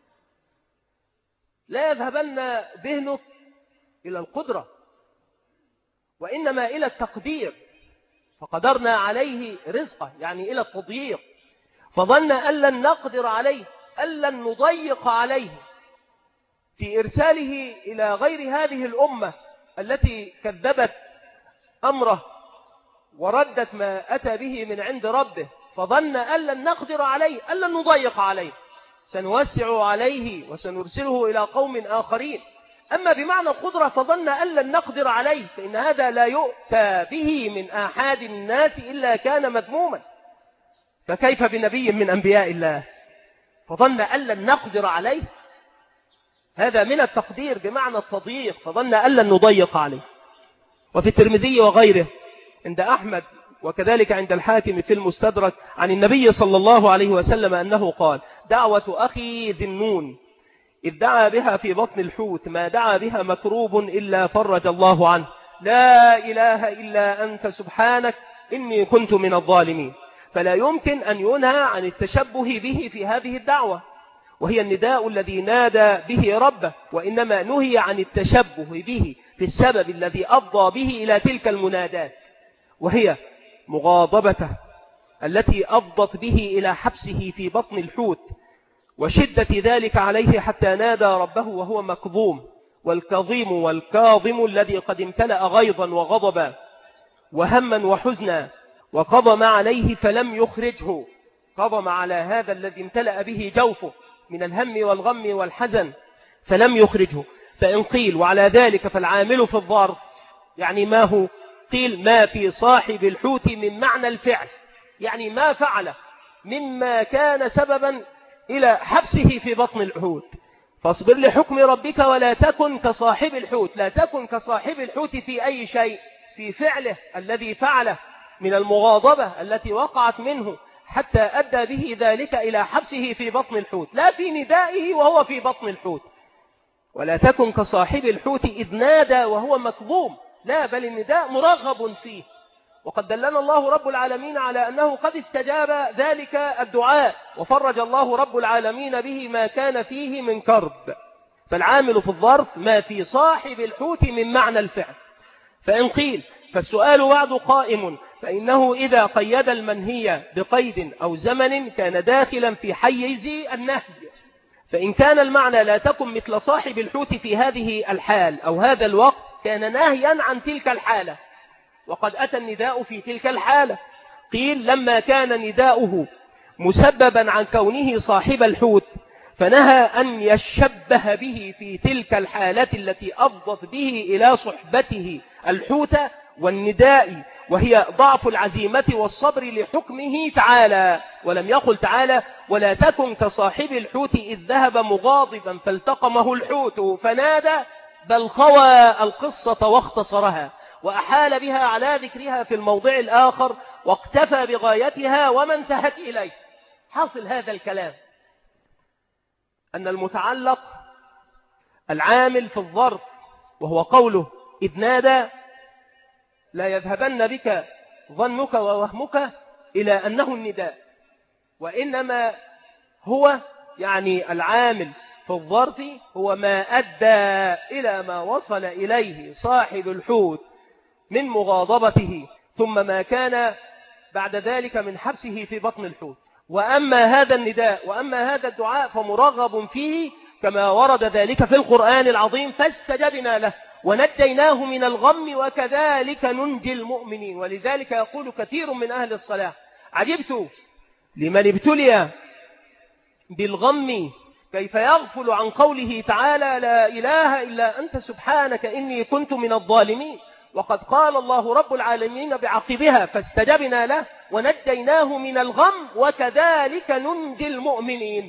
لا يذهبن ذهنك إلى القدرة، وإنما إلى التقدير، فقدرنا عليه رزقه، يعني إلى التضييق. فظن أن لن نقدر عليه، أن لن نضيق عليه في إرساله إلى غير هذه الأمة التي كذبت أمره وردت ما أتى به من عند ربه. فظن أن لن نقدر عليه، أن لن نضيق عليه، سنوسع عليه وسنرسله إلى قوم آخرين. أما بمعنى القدرة فظن أن لن نقدر عليه، فإن هذا لا يؤتى به من آحاد الناس إلا كان مذموما، فكيف بنبي من أنبياء الله؟ فظن أن لن نقدر عليه، هذا من التقدير بمعنى التضييق، فظن أن لن نضيق عليه. وفي الترمذي وغيره عند أحمد وكذلك عند الحاكم في المستدرك عن النبي صلى الله عليه وسلم أنه قال دعوة أخي ذي النون إذ دعا بها في بطن الحوت ما دعا بها مكروب إلا فرج الله عنه، لا إله إلا أنت سبحانك إني كنت من الظالمين. فلا يمكن أن ينهى عن التشبه به في هذه الدعوة، وهي النداء الذي نادى به ربه، وإنما نهي عن التشبه به في السبب الذي أفضى به إلى تلك المنادات، وهي مغاضبته التي أفضت به إلى حبسه في بطن الحوت وشدة ذلك عليه حتى نادى ربه وهو مكظوم. والكظيم والكاظم الذي قد امتلأ غيظا وغضبا وهما وحزنا وقضم عليه فلم يخرجه، قضم على هذا الذي امتلأ به جوفه من الهم والغم والحزن فلم يخرجه. فإن قيل وعلى ذلك فالعامل في الظرف، يعني ما هو؟ قيل ما في صاحب الحوت من معنى الفعل، يعني ما فعله مما كان سببا إلى حبسه في بطن الحوت. فاصبر لحكم ربك ولا تكن كصاحب الحوت. لا تكن كصاحب الحوت في أي شيء، في فعله الذي فعله من المغاضبة التي وقعت منه حتى أدى به ذلك إلى حبسه في بطن الحوت، لا في ندائه وهو في بطن الحوت. ولا تكن كصاحب الحوت إذ نادى وهو مكظوم، لا، بل النداء مرغب فيه. وقد دلنا الله رب العالمين على أنه قد استجاب ذلك الدعاء وفرج الله رب العالمين به ما كان فيه من كرب. فالعامل في الظرف ما في صاحب الحوت من معنى الفعل. فإن قيل فالسؤال وعد قائم، فإنه إذا قيد المنهي بقيد أو زمن كان داخلا في حيز النهي. فإن كان المعنى لا تكن مثل صاحب الحوت في هذه الحال أو هذا الوقت كان ناهيا عن تلك الحالة، وقد أتى النداء في تلك الحالة. قيل لما كان نداؤه مسببا عن كونه صاحب الحوت فنهى أن يشبه به في تلك الحالة التي أفضت به إلى صحبته الحوت والنداء، وهي ضعف العزيمة والصبر لحكمه تعالى. ولم يقل تعالى ولا تكن كصاحب الحوت إذ ذهب مغاضبا فالتقمه الحوت فنادى، بل خوى القصة واختصرها وأحال بها على ذكرها في الموضع الآخر واكتفى بغايتها وما انتهت إليه. حاصل هذا الكلام أن المتعلق العامل في الظرف وهو قوله إذ نادى لا يذهبن بك ظنك ووهمك إلى أنه النداء، وإنما هو يعني العامل في الظرف هو ما أدى إلى ما وصل إليه صاحب الحوت من مغاضبته، ثم ما كان بعد ذلك من حبسه في بطن الحوت. وأما هذا النداء وأما هذا الدعاء فمرغب فيه كما ورد ذلك في القرآن العظيم: فاستجبنا له ونجيناه من الغم وكذلك ننجي المؤمنين. ولذلك يقول كثير من أهل الصلاة: عجبت لمن ابتلي بالغم كيف يغفل عن قوله تعالى: لا إله إلا أنت سبحانك إني كنت من الظالمين. وقد قال الله رب العالمين بعقبها: فاستجبنا له ونجيناه من الغم وكذلك ننجي المؤمنين.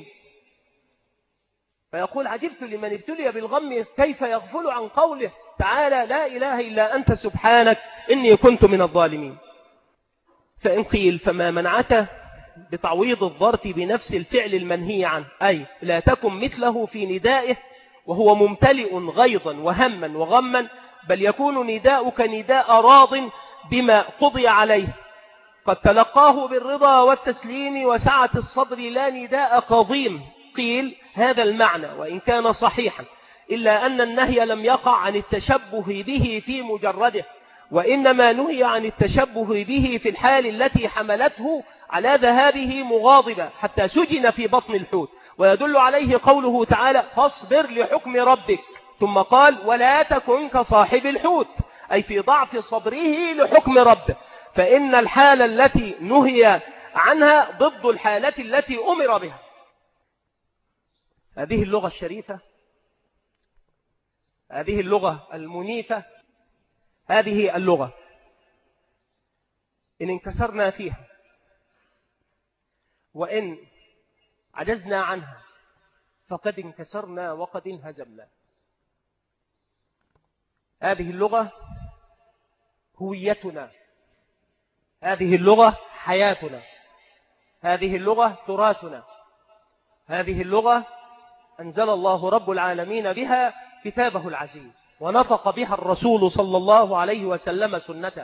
فيقول: عجبت لمن ابتلي بالغم كيف يغفل عن قوله تعالى: لا إله إلا أنت سبحانك إني كنت من الظالمين. فإن قيل: فما منعته بتعويض الظرف بنفس الفعل المنهي عنه، أي لا تكن مثله في ندائه وهو ممتلئ غيظا وهما وغما، بل يكون نداؤك نداء راض بما قضي عليه قد تلقاه بالرضا والتسليم وسعة الصدر، لا نداء قضيم. قيل: هذا المعنى وإن كان صحيحا، إلا أن النهي لم يقع عن التشبه به في مجرده، وإنما نهي عن التشبه به في الحال التي حملته على ذهابه مغاضبا حتى سجن في بطن الحوت. ويدل عليه قوله تعالى: فاصبر لحكم ربك، ثم قال: ولا تكن كصاحب الحوت، أي في ضعف صبره لحكم ربه. فإن الحالة التي نهي عنها ضد الحالة التي أمر بها. هذه اللغة الشريفة، هذه اللغة المنيفة، هذه اللغة إن انكسرنا فيها وإن عجزنا عنها فقد انكسرنا وقد انهزمنا. هذه اللغة هويتنا، هذه اللغة حياتنا، هذه اللغة تراثنا، هذه اللغة أنزل الله رب العالمين بها كتابه العزيز، ونطق بها الرسول صلى الله عليه وسلم سنته.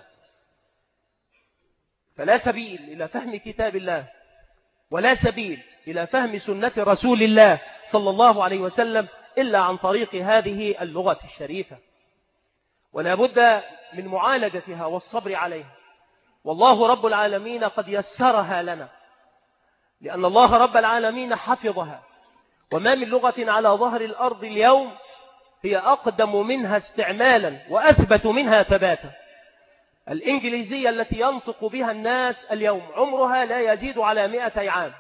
فلا سبيل إلى فهم كتاب الله ولا سبيل إلى فهم سنة رسول الله صلى الله عليه وسلم إلا عن طريق هذه اللغة الشريفة، ولا بد من معالجتها والصبر عليها. والله رب العالمين قد يسرها لنا، لأن الله رب العالمين حفظها. وما من لغة على ظهر الأرض اليوم هي أقدم منها استعمالا وأثبت منها ثباتا. الإنجليزية التي ينطق بها الناس اليوم عمرها لا يزيد على 100 عام.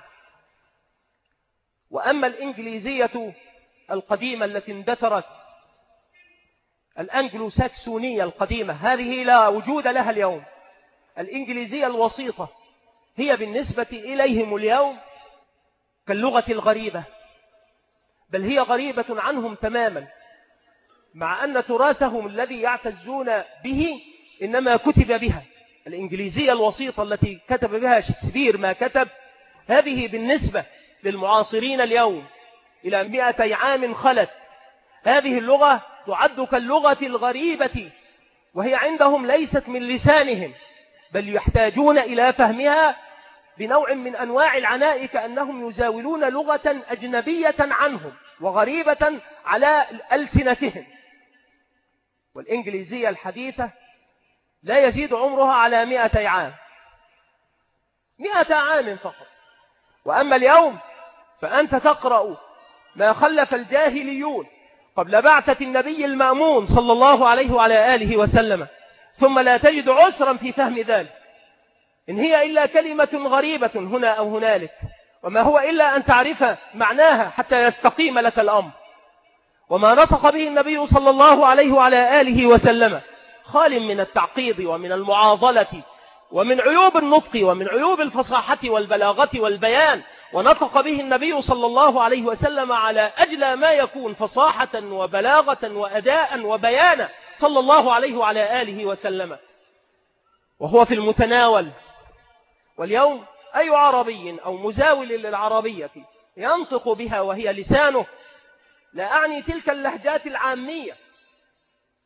وأما الإنجليزية القديمة التي اندثرت، الأنجلو ساكسونية القديمة، هذه لا وجود لها اليوم. الإنجليزية الوسيطة هي بالنسبة إليهم اليوم كاللغة الغريبة، بل هي غريبة عنهم تماما، مع أن تراثهم الذي يعتزون به إنما كتب بها. الإنجليزية الوسيطة التي كتب بها شكسبير ما كتب، هذه بالنسبة للمعاصرين اليوم إلى 200 عام خلت، هذه اللغة تعد كاللغة الغريبة، وهي عندهم ليست من لسانهم، بل يحتاجون إلى فهمها بنوع من أنواع العناء، كأنهم يزاولون لغة أجنبية عنهم وغريبة على ألسنتهم. والإنجليزية الحديثة لا يزيد عمرها على 100 عام، 100 عام فقط. وأما اليوم فأنت تقرأ ما خلف الجاهليون قبل بعثة النبي المأمون صلى الله عليه وعلى آله وسلم، ثم لا تجد عسرا في فهم ذلك، إن هي إلا كلمة غريبة هنا أو هنالك، وما هو إلا أن تعرف معناها حتى يستقيم لك الأمر. وما نطق به النبي صلى الله عليه وعلى آله وسلم خال من التعقيد ومن المعاضلة ومن عيوب النطق ومن عيوب الفصاحة والبلاغة والبيان. ونطق به النبي صلى الله عليه وسلم على أجلى ما يكون فصاحة وبلاغة وأداء وبيانا صلى الله عليه وعلى آله وسلم، وهو في المتناول. واليوم أي عربي أو مزاول للعربية ينطق بها وهي لسانه، لا أعني تلك اللهجات العامية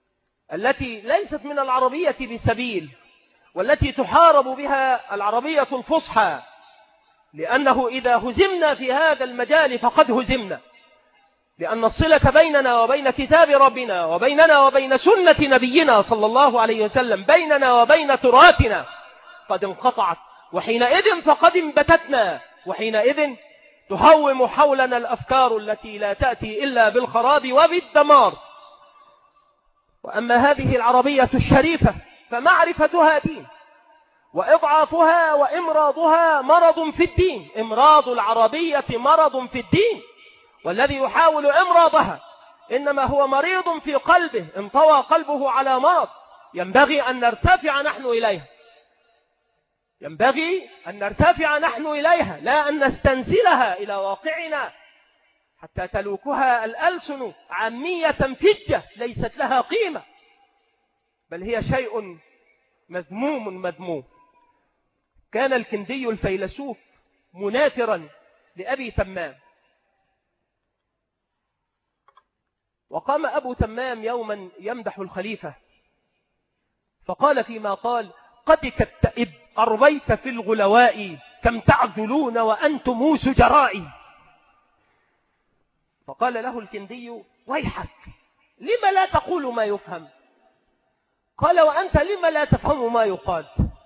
التي ليست من العربية بسبيل، والتي تحارب بها العربية الفصحى، لأنه إذا هزمنا في هذا المجال فقد هزمنا، لأن الصلة بيننا وبين كتاب ربنا وبيننا وبين سنة نبينا صلى الله عليه وسلم، بيننا وبين تراثنا قد انقطعت، وحينئذ فقد انبتتنا، وحينئذ تهوم حولنا الأفكار التي لا تأتي إلا بالخراب وبالدمار. وأما هذه العربية الشريفة فمعرفتها دين، وإضعافها وإمراضها مرض في الدين. إمراض العربية مرض في الدين، والذي يحاول إمراضها إنما هو مريض في قلبه، انطوى قلبه على مرض ينبغي أن نرتفع نحن إليها، ينبغي أن نرتفع نحن إليها، لا أن نستنزلها إلى واقعنا حتى تلوكها الألسن عامية فجة ليست لها قيمة، بل هي شيء مذموم مذموم. كان الكندي الفيلسوف مناثرا لأبي تمام، وقام أبو تمام يوما يمدح الخليفة، فقال فيما قال: قد كالتئب أربيت في الغلواء، كم تعذلون وأنتم سجراء. فقال له الكندي: ويحك، لما لا تقول ما يفهم؟ قال: وأنت لما لا تفهم ما يقال؟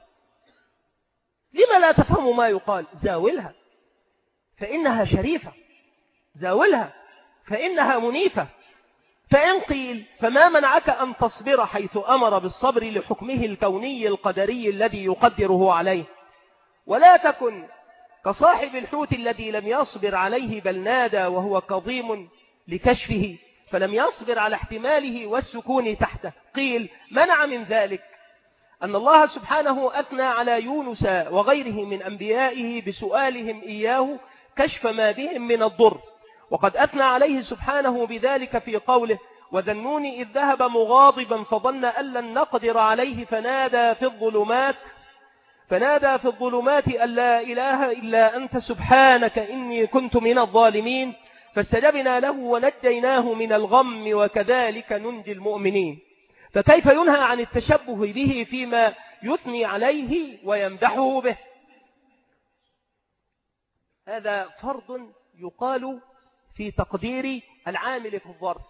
لما لا تفهم ما يقال؟ زاولها فإنها شريفة، زاولها فإنها منيفة. فإن قيل فما منعك أن تصبر حيث أمر بالصبر لحكمه الكوني القدري الذي يقدره عليه، ولا تكن كصاحب الحوت الذي لم يصبر عليه بل نادى وهو كظيم لكشفه فلم يصبر على احتماله والسكون تحته. قيل منع من ذلك أن الله سبحانه أثنى على يونس وغيره من أنبيائه بسؤالهم إياه كشف ما بهم من الضر، وقد أثنى عليه سبحانه بذلك في قوله: وذنون إذ ذهب مغاضبا فظن أن لن نقدر عليه فنادى في الظلمات أن لا إله إلا أنت سبحانك إني كنت من الظالمين، فاستجبنا له ونجيناه من الغم وكذلك ننجي المؤمنين. فكيف ينهى عن التشبه به فيما يثني عليه ويمدحه به؟ هذا فرض يقال في تقدير العامل في الظرف.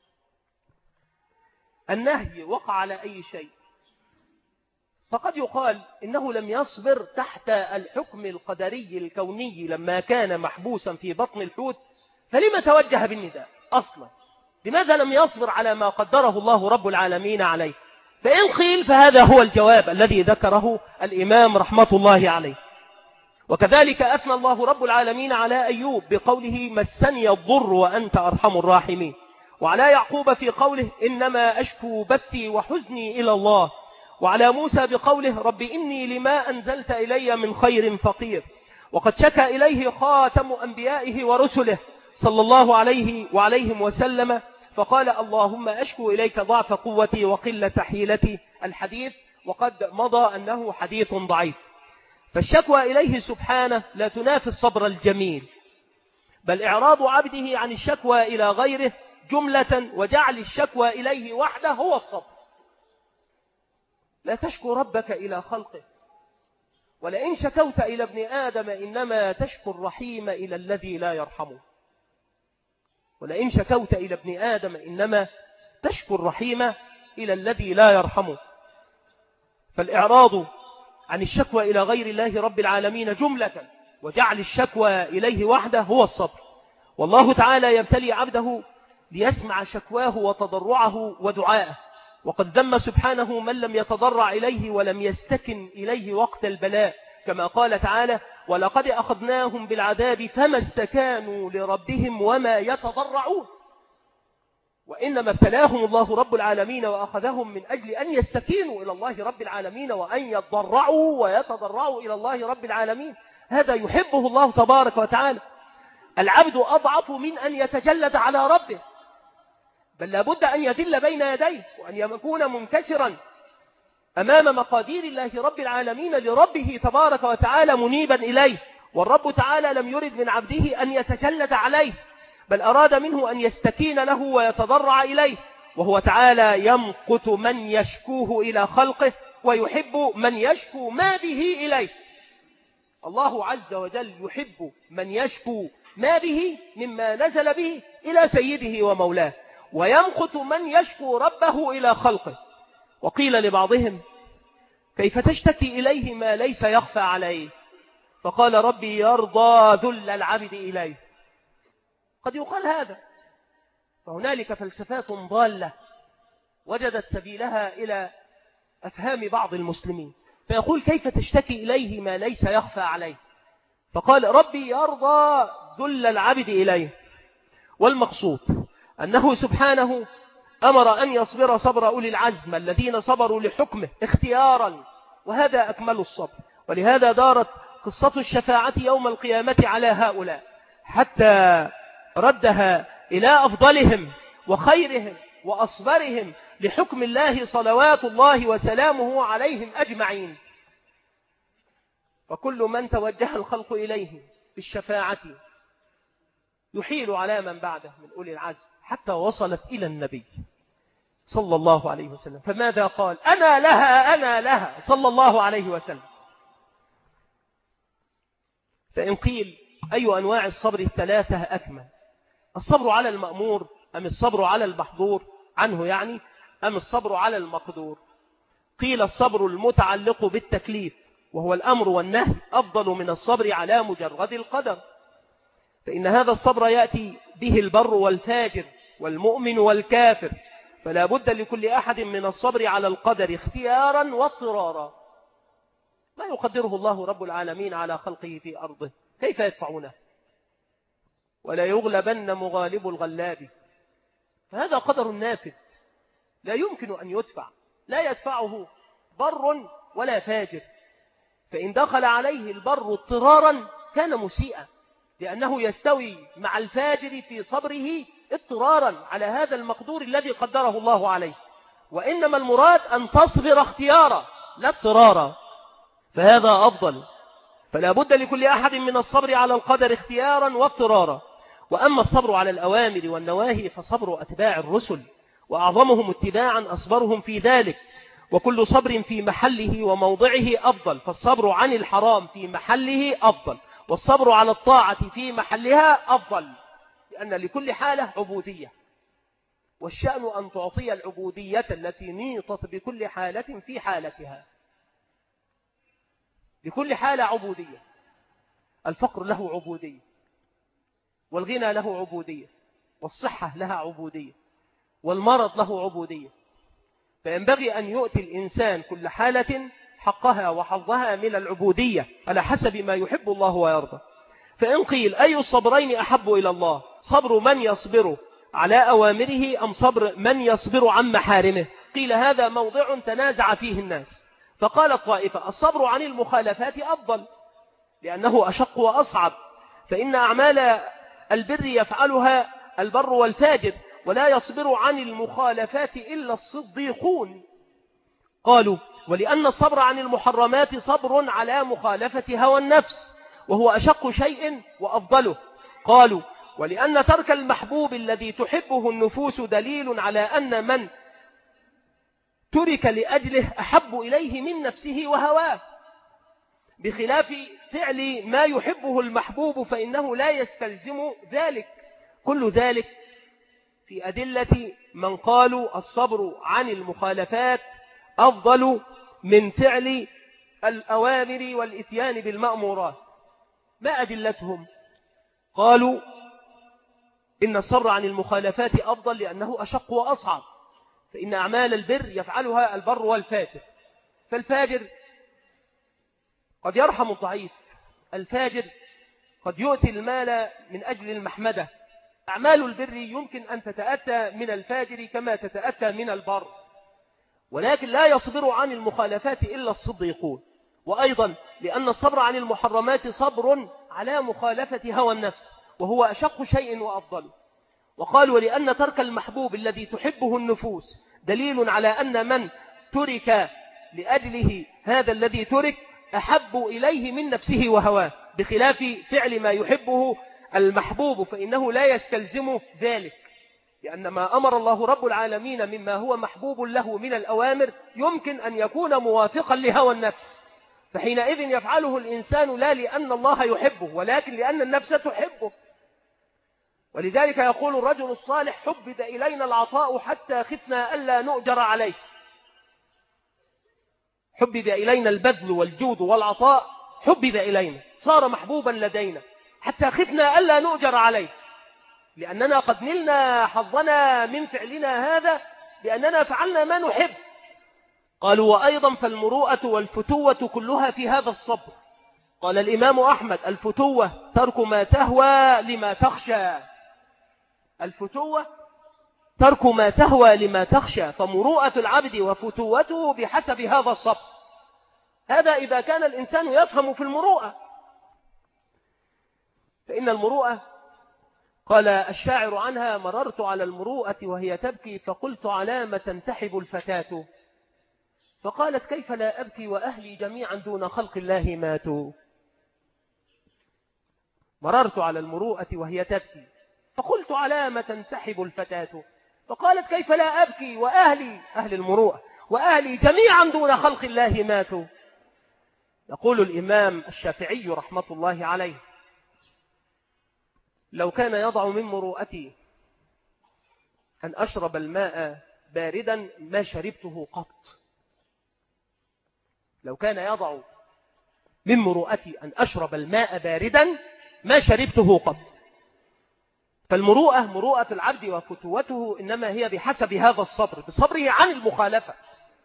النهي وقع على أي شيء، فقد يقال إنه لم يصبر تحت الحكم القدري الكوني لما كان محبوسا في بطن الحوت، فلما توجه بالنداء أصلا؟ لماذا لم يصبر على ما قدره الله رب العالمين عليه؟ فإن قيل فهذا هو الجواب الذي ذكره الإمام رحمة الله عليه. وكذلك أثنى الله رب العالمين على أيوب بقوله: مسني الضر وأنت أرحم الراحمين، وعلى يعقوب في قوله: إنما أشكو بثي وحزني إلى الله، وعلى موسى بقوله: رب إني لما أنزلت إلي من خير فقير. وقد شكى إليه خاتم أنبيائه ورسله صلى الله عليه وعليهم وسلم فقال: اللهم أشكو إليك ضعف قوتي وقلة حيلتي، الحديث، وقد مضى أنه حديث ضعيف. فالشكوى إليه سبحانه لا تنافي الصبر الجميل، بل إعراض عبده عن الشكوى إلى غيره جملة وجعل الشكوى إليه وحده هو الصبر. لا تشكو ربك إلى خلقه، ولئن شكوت إلى ابن آدم إنما تشكو الرحيم إلى الذي لا يرحمه. ولئن شكوت إلى ابن آدم إنما تشكو الرحيم إلى الذي لا يرحمه. فالإعراض عن الشكوى إلى غير الله رب العالمين جملة وجعل الشكوى إليه وحده هو الصبر. والله تعالى يبتلي عبده ليسمع شكواه وتضرعه ودعاءه، وقد ذم سبحانه من لم يتضرع إليه ولم يستكن إليه وقت البلاء، كما قال تعالى: ولقد أخذناهم بالعذاب فما استكانوا لربهم وما يتضرعون. وإنما ابتلاهم الله رب العالمين وأخذهم من أجل أن يستكينوا إلى الله رب العالمين وأن يتضرعوا ويتضرعوا إلى الله رب العالمين. هذا يحبه الله تبارك وتعالى. العبد أضعف من أن يتجلد على ربه، بل لابد أن يذل بين يديه وأن يكون منكسرا أمام مقادير الله رب العالمين لربه تبارك وتعالى منيبا إليه. والرب تعالى لم يرد من عبده أن يتجلد عليه، بل أراد منه أن يستكين له ويتضرع إليه. وهو تعالى يمقت من يشكوه إلى خلقه ويحب من يشكو ما به إليه. الله عز وجل يحب من يشكو ما به مما نزل به إلى سيده ومولاه، ويمقت من يشكو ربه إلى خلقه. وقيل لبعضهم: كيف تشتكي إليه ما ليس يخفى عليه؟ فقال: ربي يرضى ذل العبد إليه. قد يقال هذا، فهنالك فلسفات ضالة وجدت سبيلها إلى أفهام بعض المسلمين، فيقول: كيف تشتكي إليه ما ليس يخفى عليه؟ فقال: ربي يرضى ذل العبد إليه. والمقصود أنه سبحانه أمر أن يصبر صبر أولي العزم الذين صبروا لحكمه اختيارا، وهذا أكمل الصبر. ولهذا دارت قصة الشفاعة يوم القيامة على هؤلاء حتى ردها إلى أفضلهم وخيرهم وأصبرهم لحكم الله صلوات الله وسلامه عليهم أجمعين. وكل من توجه الخلق إليه بالشفاعة يحيل على من بعده من أولي العزم حتى وصلت إلى النبي صلى الله عليه وسلم. فماذا قال؟ أنا لها أنا لها صلى الله عليه وسلم. فإن قيل: أي أنواع الصبر الثلاثة أكمل؟ الصبر على المأمور أم الصبر على المحظور عنه يعني أم الصبر على المقدور؟ قيل: الصبر المتعلق بالتكليف وهو الأمر والنهي أفضل من الصبر على مجرد القدر، فإن هذا الصبر يأتي به البر والفاجر والمؤمن والكافر، فلا بد لكل أحد من الصبر على القدر اختيارا واضطرارا. ما يقدره الله رب العالمين على خلقه في أرضه كيف يدفعونه؟ ولا يغلبن مغالب الغلاب. فهذا قدر نافذ لا يمكن أن يدفع، لا يدفعه بر ولا فاجر. فإن دخل عليه البر اضطرارا كان مسيئا، لأنه يستوي مع الفاجر في صبره اضطرارا على هذا المقدور الذي قدره الله عليه. وإنما المراد أن تصبر اختيارا لا اضطرارا، فهذا أفضل. فلا بد لكل أحد من الصبر على القدر اختيارا واضطرارا. وأما الصبر على الأوامر والنواهي فصبر أتباع الرسل، وأعظمهم اتباعا أصبرهم في ذلك، وكل صبر في محله وموضعه أفضل. فالصبر عن الحرام في محله أفضل، والصبر على الطاعة في محلها أفضل، لأن لكل حالة عبودية، والشأن أن تعطي العبودية التي نيطت بكل حالة في حالتها. لكل حالة عبودية. الفقر له عبودية، والغنى له عبودية، والصحة لها عبودية، والمرض له عبودية. فينبغي أن يؤتي الإنسان كل حالة حقها وحظها من العبودية على حسب ما يحب الله ويرضى. فإن قيل: أي الصبرين أحب إلى الله؟ صبر من يصبر على أوامره أم صبر من يصبر عن محارمه؟ قيل: هذا موضع تنازع فيه الناس. فقال الطائفة: الصبر عن المخالفات أفضل لأنه أشق وأصعب، فإن أعمال البر يفعلها البر والفاجر، ولا يصبر عن المخالفات إلا الصديقون. قالوا: ولأن الصبر عن المحرمات صبر على مخالفة هوى النفس، وهو أشق شيء وأفضله. قالوا: ولأن ترك المحبوب الذي تحبه النفوس دليل على أن من ترك لأجله أحب إليه من نفسه وهواه، بخلاف فعل ما يحبه المحبوب فإنه لا يستلزم ذلك. كل ذلك في أدلة من قالوا الصبر عن المخالفات أفضل من فعل الأوامر والإتيان بالمأمورات. ما أدلتهم؟ قالوا إن الصبر عن المخالفات أفضل لأنه أشق وأصعب، فإن أعمال البر يفعلها البر والفاجر. فالفاجر قد يرحم الضعيف، الفاجر قد يؤتي المال من أجل المحمدة. أعمال البر يمكن أن تتأتى من الفاجر كما تتأتى من البر، ولكن لا يصبر عن المخالفات إلا الصديقون. وأيضا لأن الصبر عن المحرمات صبر على مخالفة هوى النفس، وهو أشق شيء وأفضل. وقالوا: ولأن ترك المحبوب الذي تحبه النفوس دليل على أن من ترك لأجله هذا الذي ترك أحب إليه من نفسه وهواه، بخلاف فعل ما يحبه المحبوب فإنه لا يستلزم ذلك. لأن ما أمر الله رب العالمين مما هو محبوب له من الأوامر يمكن أن يكون موافقا لهوى النفس، فحينئذ يفعله الإنسان لا لأن الله يحبه ولكن لأن النفس تحبه. ولذلك يقول الرجل الصالح: حبب إلينا العطاء حتى خفنا ألا نؤجر عليه. حبب إلينا البذل والجود والعطاء، حبب إلينا، صار محبوبا لدينا حتى خفنا ألا نؤجر عليه، لأننا قد نلنا حظنا من فعلنا هذا لأننا فعلنا ما نحب. قالوا: وأيضا فالمروءة والفتوة كلها في هذا الصبر. قال الإمام أحمد: الفتوة ترك ما تهوى لما تخشى. الفتوة ترك ما تهوى لما تخشى، فمروءة العبد وفتوته بحسب هذا الصبر. هذا إذا كان الإنسان يفهم في المروءة، فإن المروءة قال الشاعر عنها: مررت على المروءة وهي تبكي فقلت على ما تنتحب الفتاة، فقالت كيف لا أبكي وأهلي جميعا دون خلق الله ماتوا. مررت على المروءة وهي تبكي فقلت على ما تنتحب الفتاة، فقالت كيف لا أبكي وأهلي، أهل المروءة، وأهلي جميعا دون خلق الله ماتوا. يقول الإمام الشافعي رحمة الله عليه: لو كان يضع من مروءتي أن أشرب الماء باردا ما شربته قط. لو كان يضع من مروءتي أن أشرب الماء باردا ما شربته قط. فالمروءة مروءة العبد وفتوته إنما هي بحسب هذا الصبر، بصبره عن المخالفة،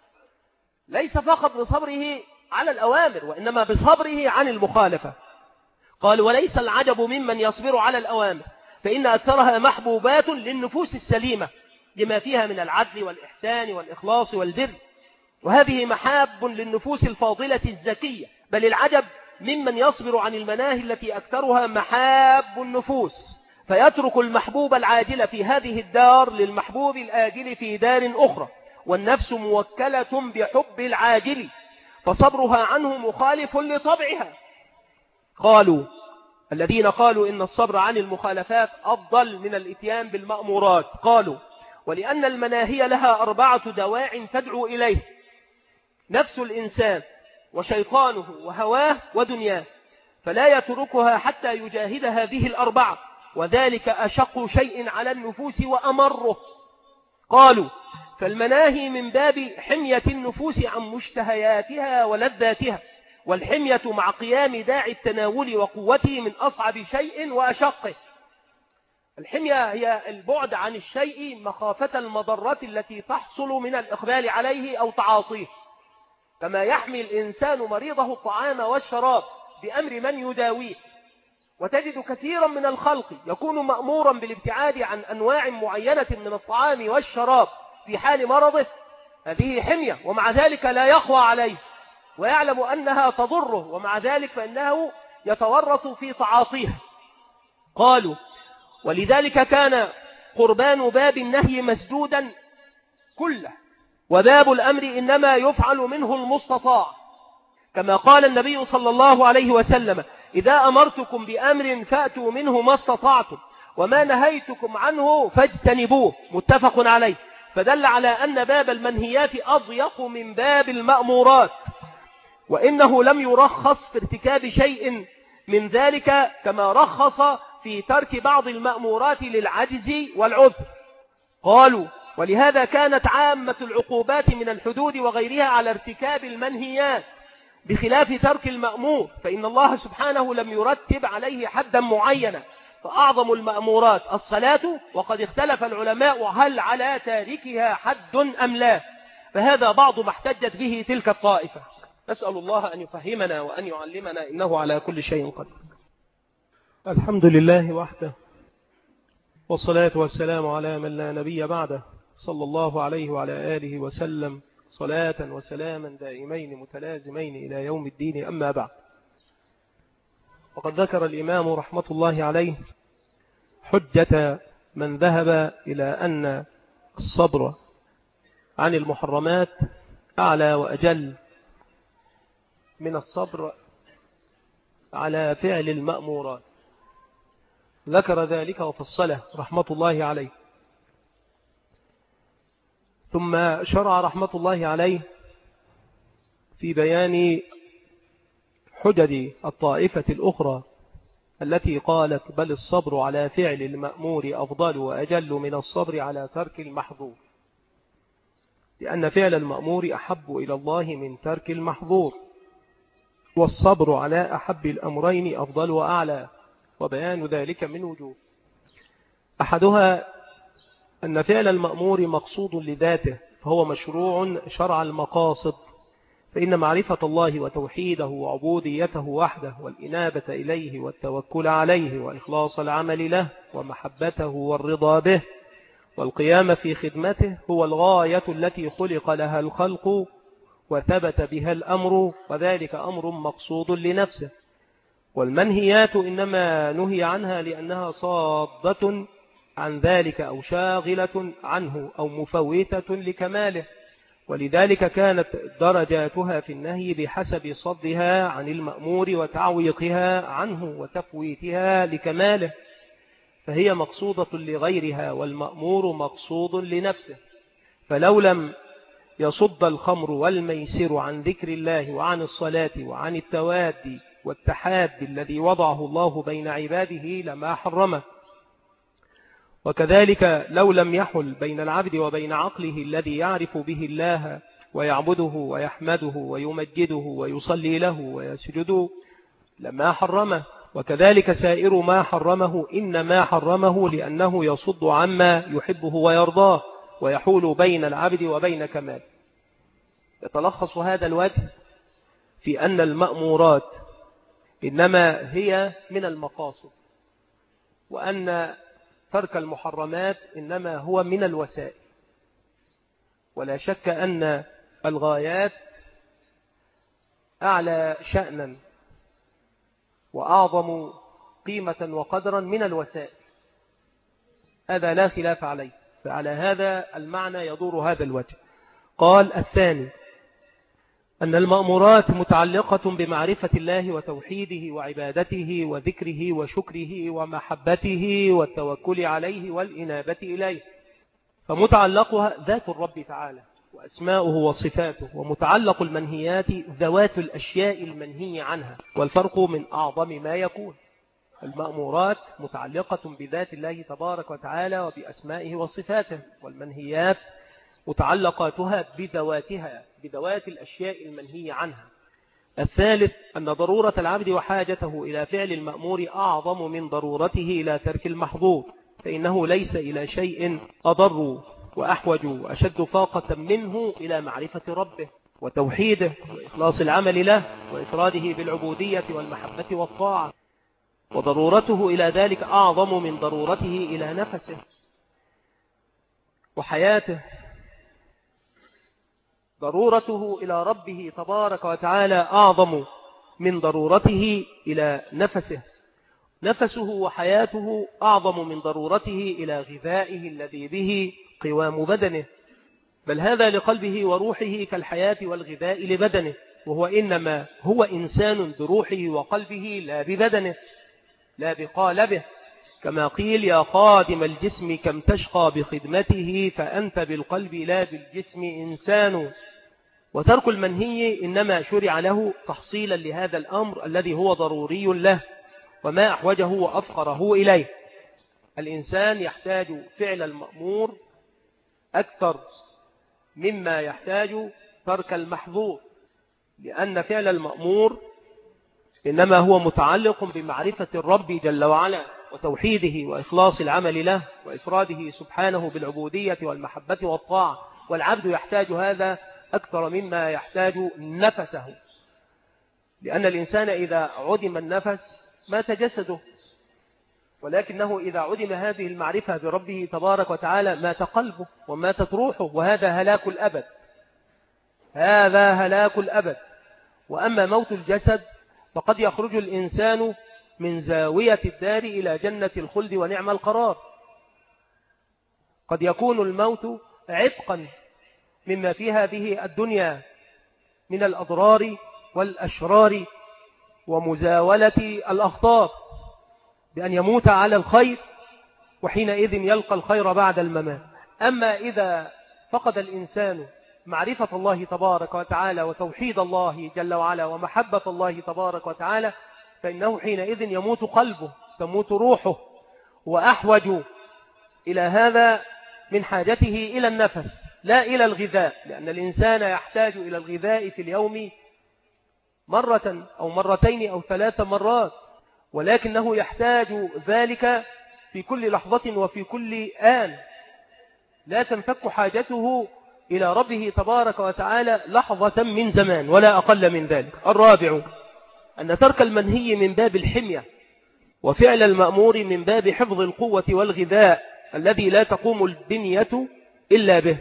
ليس فقط بصبره على الأوامر وإنما بصبره عن المخالفة. قال: وليس العجب ممن يصبر على الأوامر فإن أكثرها محبوبات للنفوس السليمة لما فيها من العدل والإحسان والإخلاص والبر، وهذه محاب للنفوس الفاضلة الزكية. بل العجب ممن يصبر عن المناهي التي أكثرها محاب النفوس، فيترك المحبوب العاجل في هذه الدار للمحبوب الآجل في دار أخرى، والنفس موكلة بحب العاجل فصبرها عنه مخالف لطبعها. قالوا الذين قالوا إن الصبر عن المخالفات أفضل من الإتيان بالمأمورات، قالوا: ولأن المناهي لها 4 دواع تدعو إليه: نفس الإنسان وشيطانه وهواه ودنياه، فلا يتركها حتى يجاهد هذه 4، وذلك أشق شيء على النفوس وأمره. قالوا: فالمناهي من باب حمية النفوس عن مشتهياتها ولذاتها، والحمية مع قيام داعي التناول وقوته من أصعب شيء وأشقه. الحمية هي البعد عن الشيء مخافة المضرة التي تحصل من الإقبال عليه أو تعاطيه، كما يحمي الإنسان مريضه الطعام والشراب بأمر من يداويه. وتجد كثيرا من الخلق يكون مأمورا بالابتعاد عن أنواع معينة من الطعام والشراب في حال مرضه، هذه حمية، ومع ذلك لا يقوى عليه ويعلم أنها تضره، ومع ذلك فإنه يتورط في تعاطيها. قالوا: ولذلك كان قربان باب النهي مسدودا كله، وباب الأمر إنما يفعل منه المستطاع، كما قال النبي صلى الله عليه وسلم: إذا أمرتكم بأمر فأتوا منه ما استطعتم، وما نهيتكم عنه فاجتنبوه، متفق عليه. فدل على أن باب المنهيات أضيق من باب المأمورات، وإنه لم يرخص في ارتكاب شيء من ذلك كما رخص في ترك بعض المأمورات للعجز والعذر. قالوا: ولهذا كانت عامة العقوبات من الحدود وغيرها على ارتكاب المنهيات بخلاف ترك المأمور، فإن الله سبحانه لم يرتب عليه حدا معينا، فأعظم المأمورات الصلاة، وقد اختلف العلماء هل على تاركها حد أم لا، فهذا بعض ما احتجت به تلك الطائفة. نسأل الله أن يفهمنا وأن يعلمنا، إنه على كل شيء قدير. الحمد لله وحده، والصلاة والسلام على من لا نبي بعده، صلى الله عليه وعلى آله وسلم، صلاة وسلاما دائمين متلازمين إلى يوم الدين. أما بعد، وقد ذكر الإمام رحمة الله عليه حجة من ذهب إلى أن الصبر عن المحرمات أعلى وأجل من الصبر على فعل المأمورات. ذكر ذلك وفصله رحمة الله عليه، ثم شرع رحمة الله عليه في بيان حجج الطائفة الأخرى التي قالت بل الصبر على فعل المأمور أفضل وأجل من الصبر على ترك المحظور، لأن فعل المأمور أحب إلى الله من ترك المحظور، والصبر على أحب الأمرين أفضل وأعلى، وبيان ذلك من وجوه. أحدها أن فعل المأمور مقصود لذاته فهو مشروع شرع المقاصد، فإن معرفة الله وتوحيده وعبوديته وحده والإنابة إليه والتوكل عليه وإخلاص العمل له ومحبته والرضا به والقيام في خدمته هو الغاية التي خلق لها الخلق وثبت بها الأمر، وذلك أمر مقصود لنفسه. والمنهيات إنما نهي عنها لأنها صادة عن ذلك أو شاغلة عنه أو مفوتة لكماله، ولذلك كانت درجاتها في النهي بحسب صدها عن المأمور وتعويقها عنه وتفويتها لكماله، فهي مقصودة لغيرها والمأمور مقصود لنفسه. فلو لم يصد الخمر والميسر عن ذكر الله وعن الصلاة وعن التوادي والتحاب الذي وضعه الله بين عباده لما حرمه. وكذلك لو لم يحل بين العبد وبين عقله الذي يعرف به الله ويعبده ويحمده ويمجده ويصلي له ويسجد لما حرمه. وكذلك سائر ما حرمه إنما حرمه لأنه يصد عما يحبه ويرضاه ويحول بين العبد وبين كمال. يتلخص هذا الوجه في أن المأمورات إنما هي من المقاصد، وأن ترك المحرمات إنما هو من الوسائل. ولا شك أن الغايات أعلى شأنا وأعظم قيمة وقدرا من الوسائل، هذا لا خلاف عليه. فعلى هذا المعنى يدور هذا الوجه. قال الثاني أن المأمورات متعلقة بمعرفة الله وتوحيده وعبادته وذكره وشكره ومحبته والتوكل عليه والإنابة إليه، فمتعلقها ذات الرب تعالى وأسماؤه وصفاته، ومتعلق المنهيات ذوات الأشياء المنهي عنها، والفرق من أعظم ما يكون. المأمورات متعلقة بذات الله تبارك وتعالى وبأسمائه وصفاته، والمنهيات متعلقاتها بذواتها بذوات الأشياء المنهي عنها. الثالث أن ضرورة العبد وحاجته إلى فعل المأمور أعظم من ضرورته إلى ترك المحظور، فإنه ليس إلى شيء أضر وأحوج وأشد طاقة منه إلى معرفة ربه وتوحيده وإخلاص العمل له وإفراده بالعبودية والمحبة والطاعة، وضرورته إلى ذلك أعظم من ضرورته إلى نفسه وحياته. ضرورته إلى ربه تبارك وتعالى أعظم من ضرورته إلى نفسه، نفسه وحياته أعظم من ضرورته إلى غذائه الذي به قوام بدنه، بل هذا لقلبه وروحه كالحياة والغذاء لبدنه، وهو إنما هو إنسان بروحه وقلبه لا ببدنه لا بقالبه، كما قيل يا خادم الجسم كم تشقى بخدمته فأنت بالقلب لا بالجسم إنسان. وترك المنهي إنما شرع له تحصيلا لهذا الأمر الذي هو ضروري له وما أحوجه وأفقره إليه. الإنسان يحتاج فعل المأمور أكثر مما يحتاج ترك المحظور، لأن فعل المأمور إنما هو متعلق بمعرفة الرب جل وعلا وتوحيده وإخلاص العمل له وإفراده سبحانه بالعبودية والمحبة والطاعة، والعبد يحتاج هذا أكثر مما يحتاج نفسه، لأن الإنسان إذا عدم النفس مات جسده، ولكنه إذا عدم هذه المعرفة بربه تبارك وتعالى مات قلبه وماتت روحه، وهذا هلاك الأبد، هذا هلاك الأبد. وأما موت الجسد فقد يخرج الإنسان من زاوية الدار إلى جنة الخلد ونعم القرار. قد يكون الموت عتقا مما في هذه الدنيا من الأضرار والأشرار ومزاولة الأخطار، بأن يموت على الخير وحينئذ يلقى الخير بعد الممات. أما إذا فقد الإنسان معرفة الله تبارك وتعالى وتوحيد الله جل وعلا ومحبة الله تبارك وتعالى، فإنه حينئذ يموت قلبه، تموت روحه، وأحوج إلى هذا من حاجته إلى النفس لا إلى الغذاء، لأن الإنسان يحتاج إلى الغذاء في اليوم مرة أو مرتين أو 3 مرات، ولكنه يحتاج ذلك في كل لحظة وفي كل آن، لا تنفك حاجته إلى ربه تبارك وتعالى لحظة من زمان ولا أقل من ذلك. الرابع أن ترك المنهي من باب الحمية، وفعل المأمور من باب حفظ القوة والغذاء الذي لا تقوم البنية إلا به،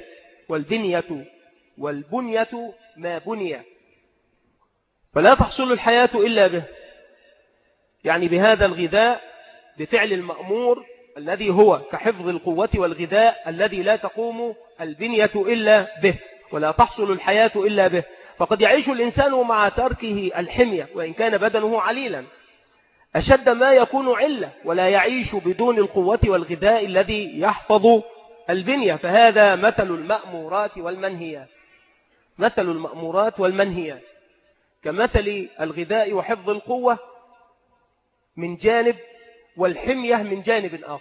والبنية ما بني، فلا تحصل الحياة إلا به، يعني بهذا الغذاء، بفعل المأمور الذي هو كحفظ القوة والغذاء الذي لا تقوم البنية إلا به، ولا تحصل الحياة إلا به. فقد يعيش الإنسان مع تركه الحمية وإن كان بدنه عليلا أشد ما يكون علة، ولا يعيش بدون القوة والغذاء الذي يحفظ البنية. فهذا مثل المأمورات والمنهيات، مثل المأمورات والمنهيات كمثل الغذاء وحفظ القوة من جانب، والحمية من جانب آخر.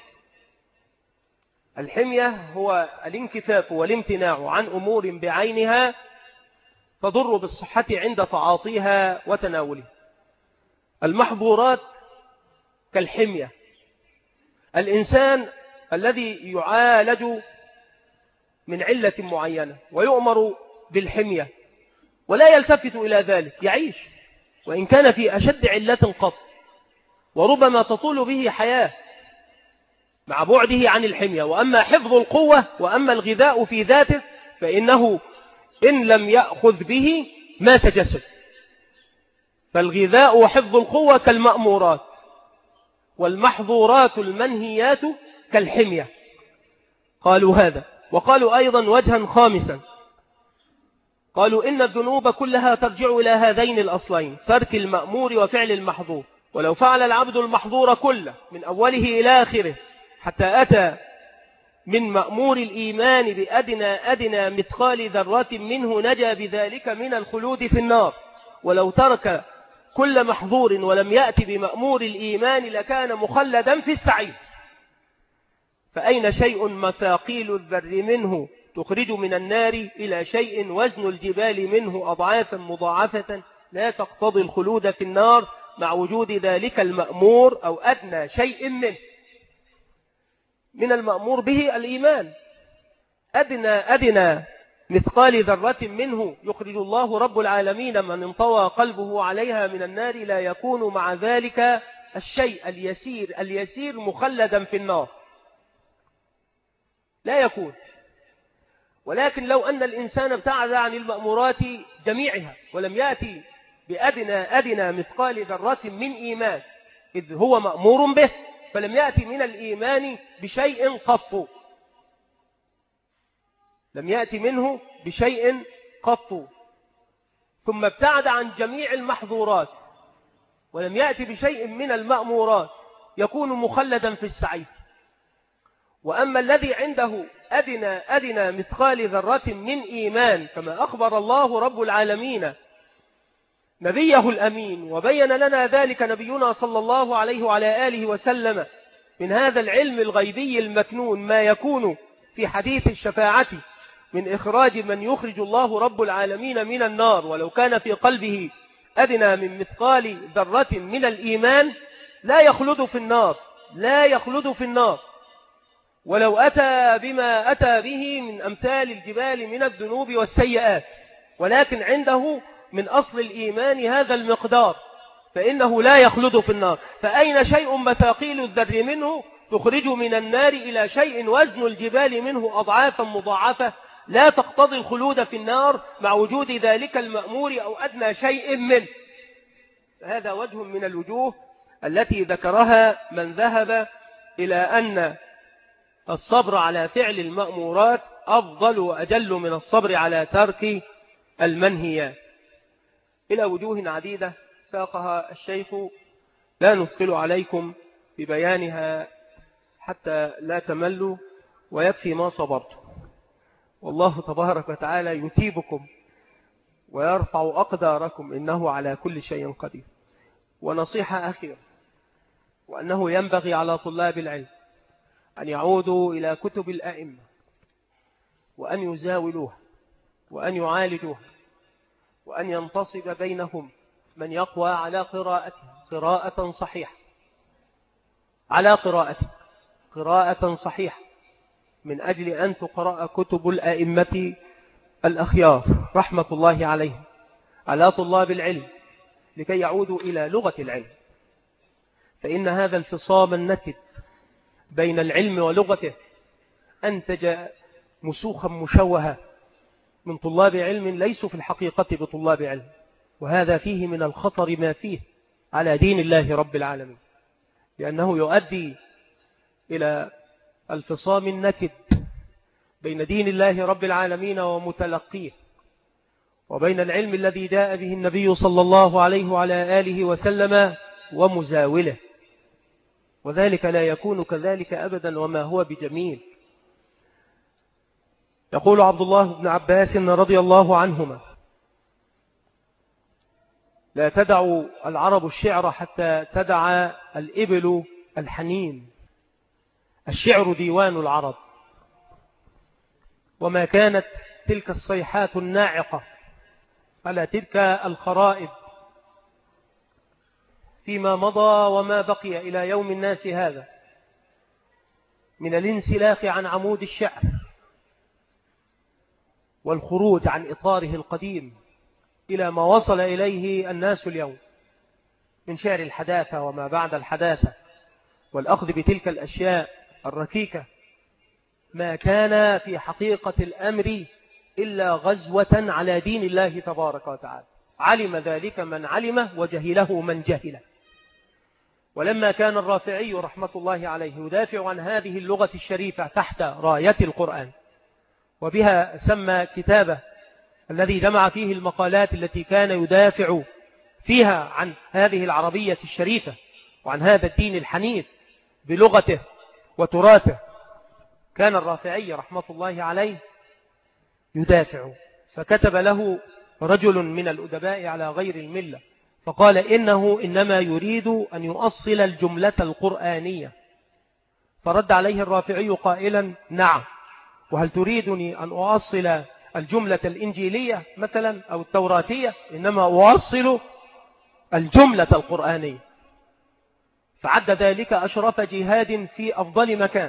الحمية هو الانكفاف والامتناع عن أمور بعينها تضر بالصحة عند تعاطيها وتناولها. المحظورات كالحمية، الإنسان الذي يعالج من علة معينة ويؤمر بالحمية ولا يلتفت إلى ذلك، يعيش وإن كان في أشد علة قط، وربما تطول به حياة مع بعده عن الحمية. وأما حفظ القوة وأما الغذاء في ذاته فإنه إن لم يأخذ به مات جسد. فالغذاء وحفظ القوة كالمأمورات، والمحظورات المنهيات كالحمية. قالوا هذا، وقالوا أيضا وجها خامسا، قالوا إن الذنوب كلها ترجع إلى هذين الأصلين، ترك المأمور وفعل المحظور. ولو فعل العبد المحظور كله من أوله إلى آخره حتى أتى من مأمور الإيمان بأدنى مثقال ذرة منه نجا بذلك من الخلود في النار. ولو ترك كل محظور ولم يأتي بمأمور الإيمان لكان مخلدا في السعير. فأين شيء مثاقيل الذر منه تخرج من النار إلى شيء وزن الجبال منه أضعافا مضاعفة لا تقتضي الخلود في النار مع وجود ذلك المأمور أو أدنى شيء منه. من المأمور به الإيمان، أدنى مثقال ذرة منه يخرج الله رب العالمين من انطوى قلبه عليها من النار، لا يكون مع ذلك الشيء اليسير مخلدا في النار، لا يكون. ولكن لو أن الإنسان ابتعد عن المأمورات جميعها ولم يأتي بأدنى مثقال ذرة من إيمان، إذ هو مأمور به، فلم يأتي من الإيمان بشيء قط، لم يأتي منه بشيء قط، ثم ابتعد عن جميع المحظورات ولم يأتي بشيء من المأمورات، يكون مخلدا في السعير. وأما الذي عنده أدنى مثقال ذرة من إيمان، كما أخبر الله رب العالمين نبيه الأمين وبين لنا ذلك نبينا صلى الله عليه وعلى آله وسلم من هذا العلم الغيبي المكنون ما يكون في حديث الشفاعة من إخراج من يخرج الله رب العالمين من النار ولو كان في قلبه أدنى من مثقال ذرة من الإيمان لا يخلد في النار، لا يخلد في النار، ولو أتى بما أتى به من أمثال الجبال من الذنوب والسيئات، ولكن عنده من أصل الإيمان هذا المقدار فإنه لا يخلد في النار. فأين شيء مثاقيل الذر منه تخرج من النار إلى شيء وزن الجبال منه أضعافا مضاعفة لا تقتضي الخلود في النار مع وجود ذلك المأمور أو أدنى شيء منه. هذا وجه من الوجوه التي ذكرها من ذهب إلى أن الصبر على فعل المأمورات أفضل وأجل من الصبر على ترك المنهيات، إلى وجوه عديدة ساقها الشيخ، لا نثقل عليكم ببيانها حتى لا تملوا، ويكفي ما صبرت. والله تبارك وتعالى يثيبكم ويرفع أقداركم، إنه على كل شيء قدير. ونصيحة أخيرة، وأنه ينبغي على طلاب العلم أن يعودوا إلى كتب الأئمة وأن يزاولوها وأن يعالجوها، وأن ينتصب بينهم من يقوى على قراءة صحيحة، على قراءة صحيحة، من أجل أن تقرأ كتب الأئمة الأخيار رحمة الله عليهم على طلاب العلم لكي يعودوا إلى لغة العلم. فإن هذا الفصام النكد بين العلم ولغته أنتج مسوخا مشوها من طلاب علم ليسوا في الحقيقة بطلاب علم، وهذا فيه من الخطر ما فيه على دين الله رب العالمين، لأنه يؤدي إلى الفصام النكد بين دين الله رب العالمين ومتلقيه، وبين العلم الذي جاء به النبي صلى الله عليه وعلى آله وسلم ومزاوله، وذلك لا يكون كذلك أبدا وما هو بجميل. يقول عبد الله بن عباس رضي الله عنهما: لا تدع العرب الشعر حتى تدع الإبل الحنين. الشعر ديوان العرب، وما كانت تلك الصيحات الناعقة على تلك الخرائب فيما مضى وما بقي إلى يوم الناس هذا من الانسلاخ عن عمود الشعر والخروج عن إطاره القديم إلى ما وصل إليه الناس اليوم من شعر الحداثة وما بعد الحداثة، والأخذ بتلك الأشياء الركيكة، ما كان في حقيقة الأمر إلا غزوة على دين الله تبارك وتعالى. علم ذلك من علمه وجهله من جهله. ولما كان الرافعي رحمة الله عليه يدافع عن هذه اللغة الشريفة تحت راية القرآن، وبها سمى كتابه الذي جمع فيه المقالات التي كان يدافع فيها عن هذه العربية الشريفة وعن هذا الدين الحنيف بلغته وتراثه، كان الرافعي رحمة الله عليه يدافع، فكتب له رجل من الأدباء على غير الملة فقال إنه إنما يريد أن يؤصل الجملة القرآنية، فرد عليه الرافعي قائلا: نعم، وهل تريدني أن أؤصل الجملة الإنجيلية مثلا أو التوراتية؟ إنما أؤصل الجملة القرآنية. فعد ذلك أشرف جهاد في أفضل مكان،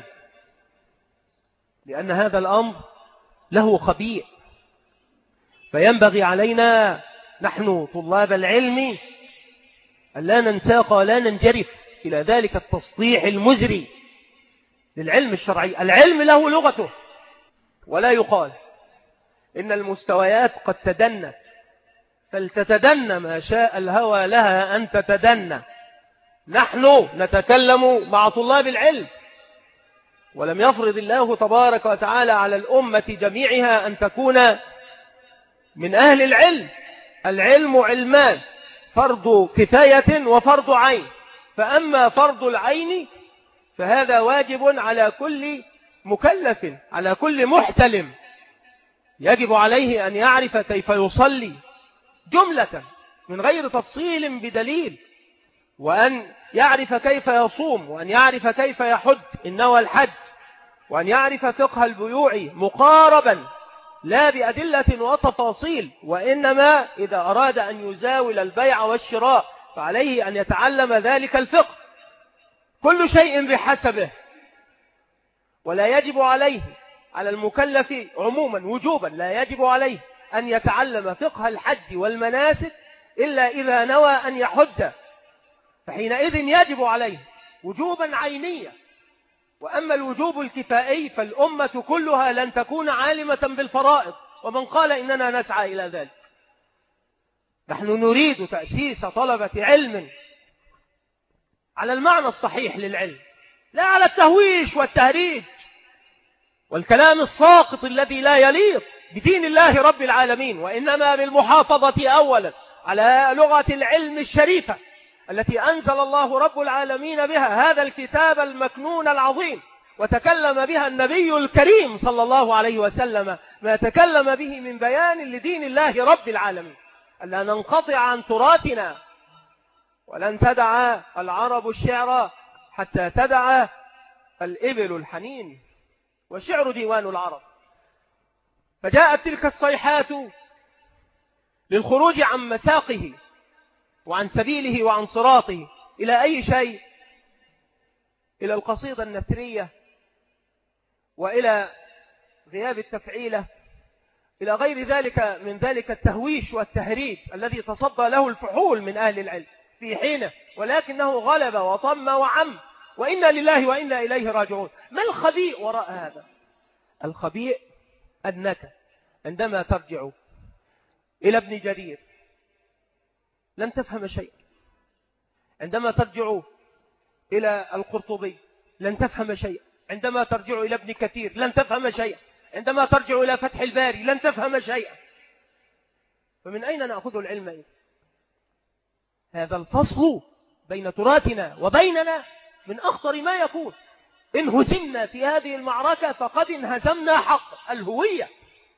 لأن هذا الأمر له خبيئ، فينبغي علينا نحن طلاب العلم أن لا ننساق ولا ننجرف إلى ذلك التسطيح المزري للعلم الشرعي. العلم له لغته، ولا يقال إن المستويات قد تدنت فلتتدنى ما شاء الهوى لها أن تتدنى. نحن نتكلم مع طلاب العلم، ولم يفرض الله تبارك وتعالى على الأمة جميعها أن تكون من أهل العلم. العلم علمان: فرض كفاية وفرض عين. فأما فرض العين فهذا واجب على كل مكلف، على كل محتلم، يجب عليه أن يعرف كيف يصلي جملة من غير تفصيل بدليل، وأن يعرف كيف يصوم، وأن يعرف كيف يحج إن نوى الحج، وأن يعرف فقه البيوع مقاربا لا بأدلة وتفاصيل، وإنما إذا أراد أن يزاول البيع والشراء فعليه أن يتعلم ذلك الفقه. كل شيء بحسبه، ولا يجب عليه على المكلف عموما وجوبا لا يجب عليه أن يتعلم فقه الحج والمناسك إلا إذا نوى أن يحج، فحينئذ يجب عليه وجوبا عينيا. وأما الوجوب الكفائي فالأمة كلها لن تكون عالمة بالفرائض، ومن قال إننا نسعى إلى ذلك. نحن نريد تأسيس طلبة علم على المعنى الصحيح للعلم، لا على التهويش والتهريج والكلام الساقط الذي لا يليق بدين الله رب العالمين، وإنما بالمحافظة أولا على لغة العلم الشريفة التي أنزل الله رب العالمين بها هذا الكتاب المكنون العظيم، وتكلم بها النبي الكريم صلى الله عليه وسلم ما تكلم به من بيان لدين الله رب العالمين، ألا ننقطع عن تراثنا. ولن تدع العرب الشعر حتى تدع الإبل الحنين، والشعر ديوان العرب. فجاءت تلك الصيحات للخروج عن مساقه وعن سبيله وعن صراطه إلى أي شيء؟ إلى القصيدة النثرية، وإلى غياب التفعيلة، إلى غير ذلك من ذلك التهويش والتهريج الذي تصدى له الفحول من أهل العلم في حينه، ولكنه غلب وطم وعم، وإنا لله وإنا إليه راجعون. ما الخبيء وراء هذا؟ الخبيء أنك عندما ترجع إلى ابن جرير لن تفهم شيئا، عندما ترجع إلى القرطبي لن تفهم شيئا، عندما ترجع إلى ابن كثير لن تفهم شيئا، عندما ترجع إلى فتح الباري لن تفهم شيئا. فمن أين نأخذ العلم إذن؟ هذا الفصل بين تراثنا وبيننا من أخطر ما يكون. إن هزمنا في هذه المعركة فقد انهزمنا حق الهوية،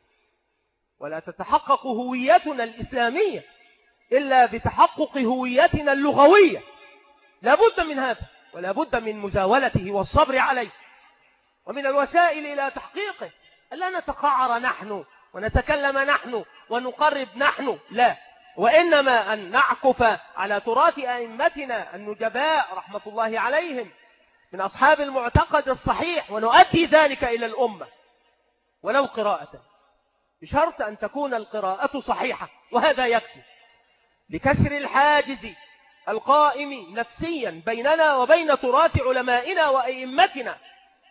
ولا تتحقق هويتنا الإسلامية إلا بتحقق هويتنا اللغوية. لا بد من هذا، ولا بد من مزاولته والصبر عليه، ومن الوسائل إلى تحقيقه. ألا نتقعر نحن ونتكلم نحن ونقرب نحن، لا، وإنما أن نعكف على تراث أئمتنا النجباء رحمة الله عليهم من أصحاب المعتقد الصحيح، ونؤدي ذلك إلى الأمة ولو قراءة، بشرط أن تكون القراءة صحيحة، وهذا يكفي لكسر الحاجز القائم نفسيا بيننا وبين تراث علمائنا وأئمتنا.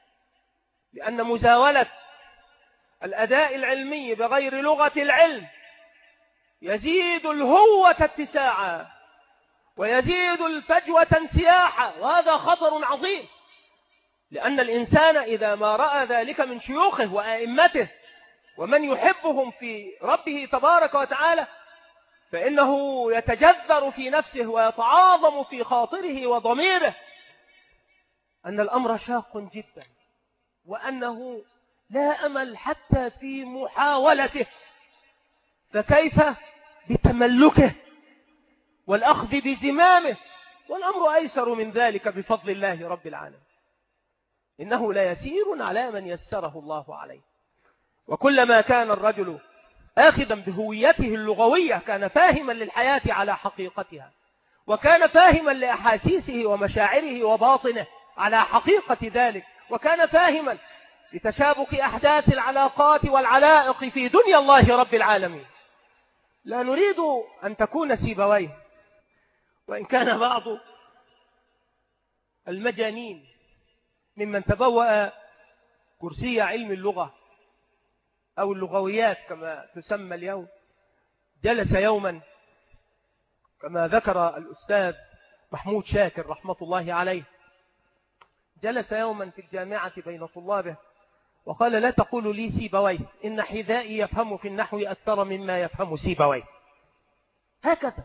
لأن مزاولة الأداء العلمي بغير لغة العلم يزيد الهوة اتساعا ويزيد الفجوة انسياحا، وهذا خطر عظيم. لأن الإنسان إذا ما رأى ذلك من شيوخه وأئمته ومن يحبهم في ربه تبارك وتعالى فإنه يتجذر في نفسه ويتعاظم في خاطره وضميره أن الأمر شاق جدا، وأنه لا أمل حتى في محاولته، فكيف بتملكه والأخذ بزمامه؟ والأمر أيسر من ذلك بفضل الله رب العالمين. إنه لا يسير على من يسره الله عليه. وكلما كان الرجل آخذا بهويته اللغوية كان فاهما للحياة على حقيقتها، وكان فاهما لأحاسيسه ومشاعره وباطنه على حقيقة ذلك، وكان فاهما لتشابك أحداث العلاقات والعلائق في دنيا الله رب العالمين. لا نريد أن تكون سيبويه، وإن كان بعض المجانين ممن تبوأ كرسي علم اللغة أو اللغويات كما تسمى اليوم جلس يوما كما ذكر الأستاذ محمود شاكر رحمة الله عليه، جلس يوما في الجامعة بين طلابه وقال: لا تقولوا لي سيبويه، إن حذائي يفهم في النحو أكثر مما يفهم سيبويه. هكذا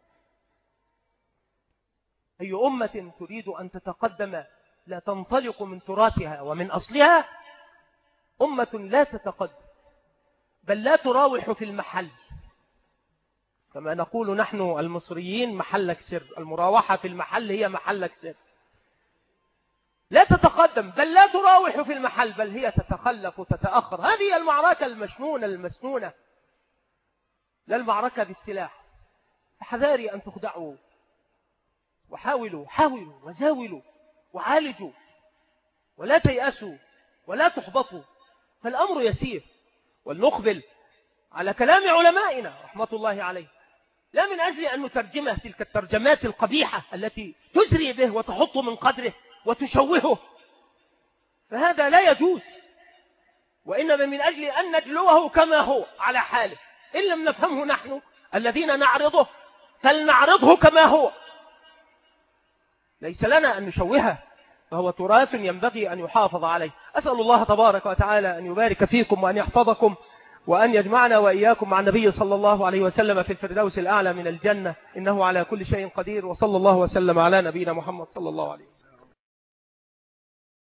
أي أمة تريد أن تتقدم لا تنطلق من تراثها ومن أصلها أمة لا تتقدم، بل لا تراوح في المحل، كما نقول نحن المصريين: محلك سر. المراوحة في المحل هي محلك سر. لا تتقدم، بل لا تراوح في المحل، بل هي تتخلف وتتأخر. هذه المعركة المشنونة المسنونة، لا المعركة بالسلاح. فحذاري أن تخدعوا، وحاولوا وزاولوا وعالجوا، ولا تيأسوا ولا تحبطوا، فالأمر يسير. ولنقبل على كلام علمائنا رحمة الله عليه، لا من أجل أن نترجمه تلك الترجمات القبيحة التي تزري به وتحط من قدره وتشوهه، فهذا لا يجوز، وإنما من أجل أن نجلوه كما هو على حاله. إن لم نفهمه نحن الذين نعرضه فلنعرضه كما هو، ليس لنا أن نشوهه، فهو تراث ينبغي أن يحافظ عليه. أسأل الله تبارك وتعالى أن يبارك فيكم وأن يحفظكم، وأن يجمعنا وإياكم مع النبي صلى الله عليه وسلم في الفردوس الأعلى من الجنة، إنه على كل شيء قدير. وصلى الله وسلم على نبينا محمد صلى الله عليه وسلم.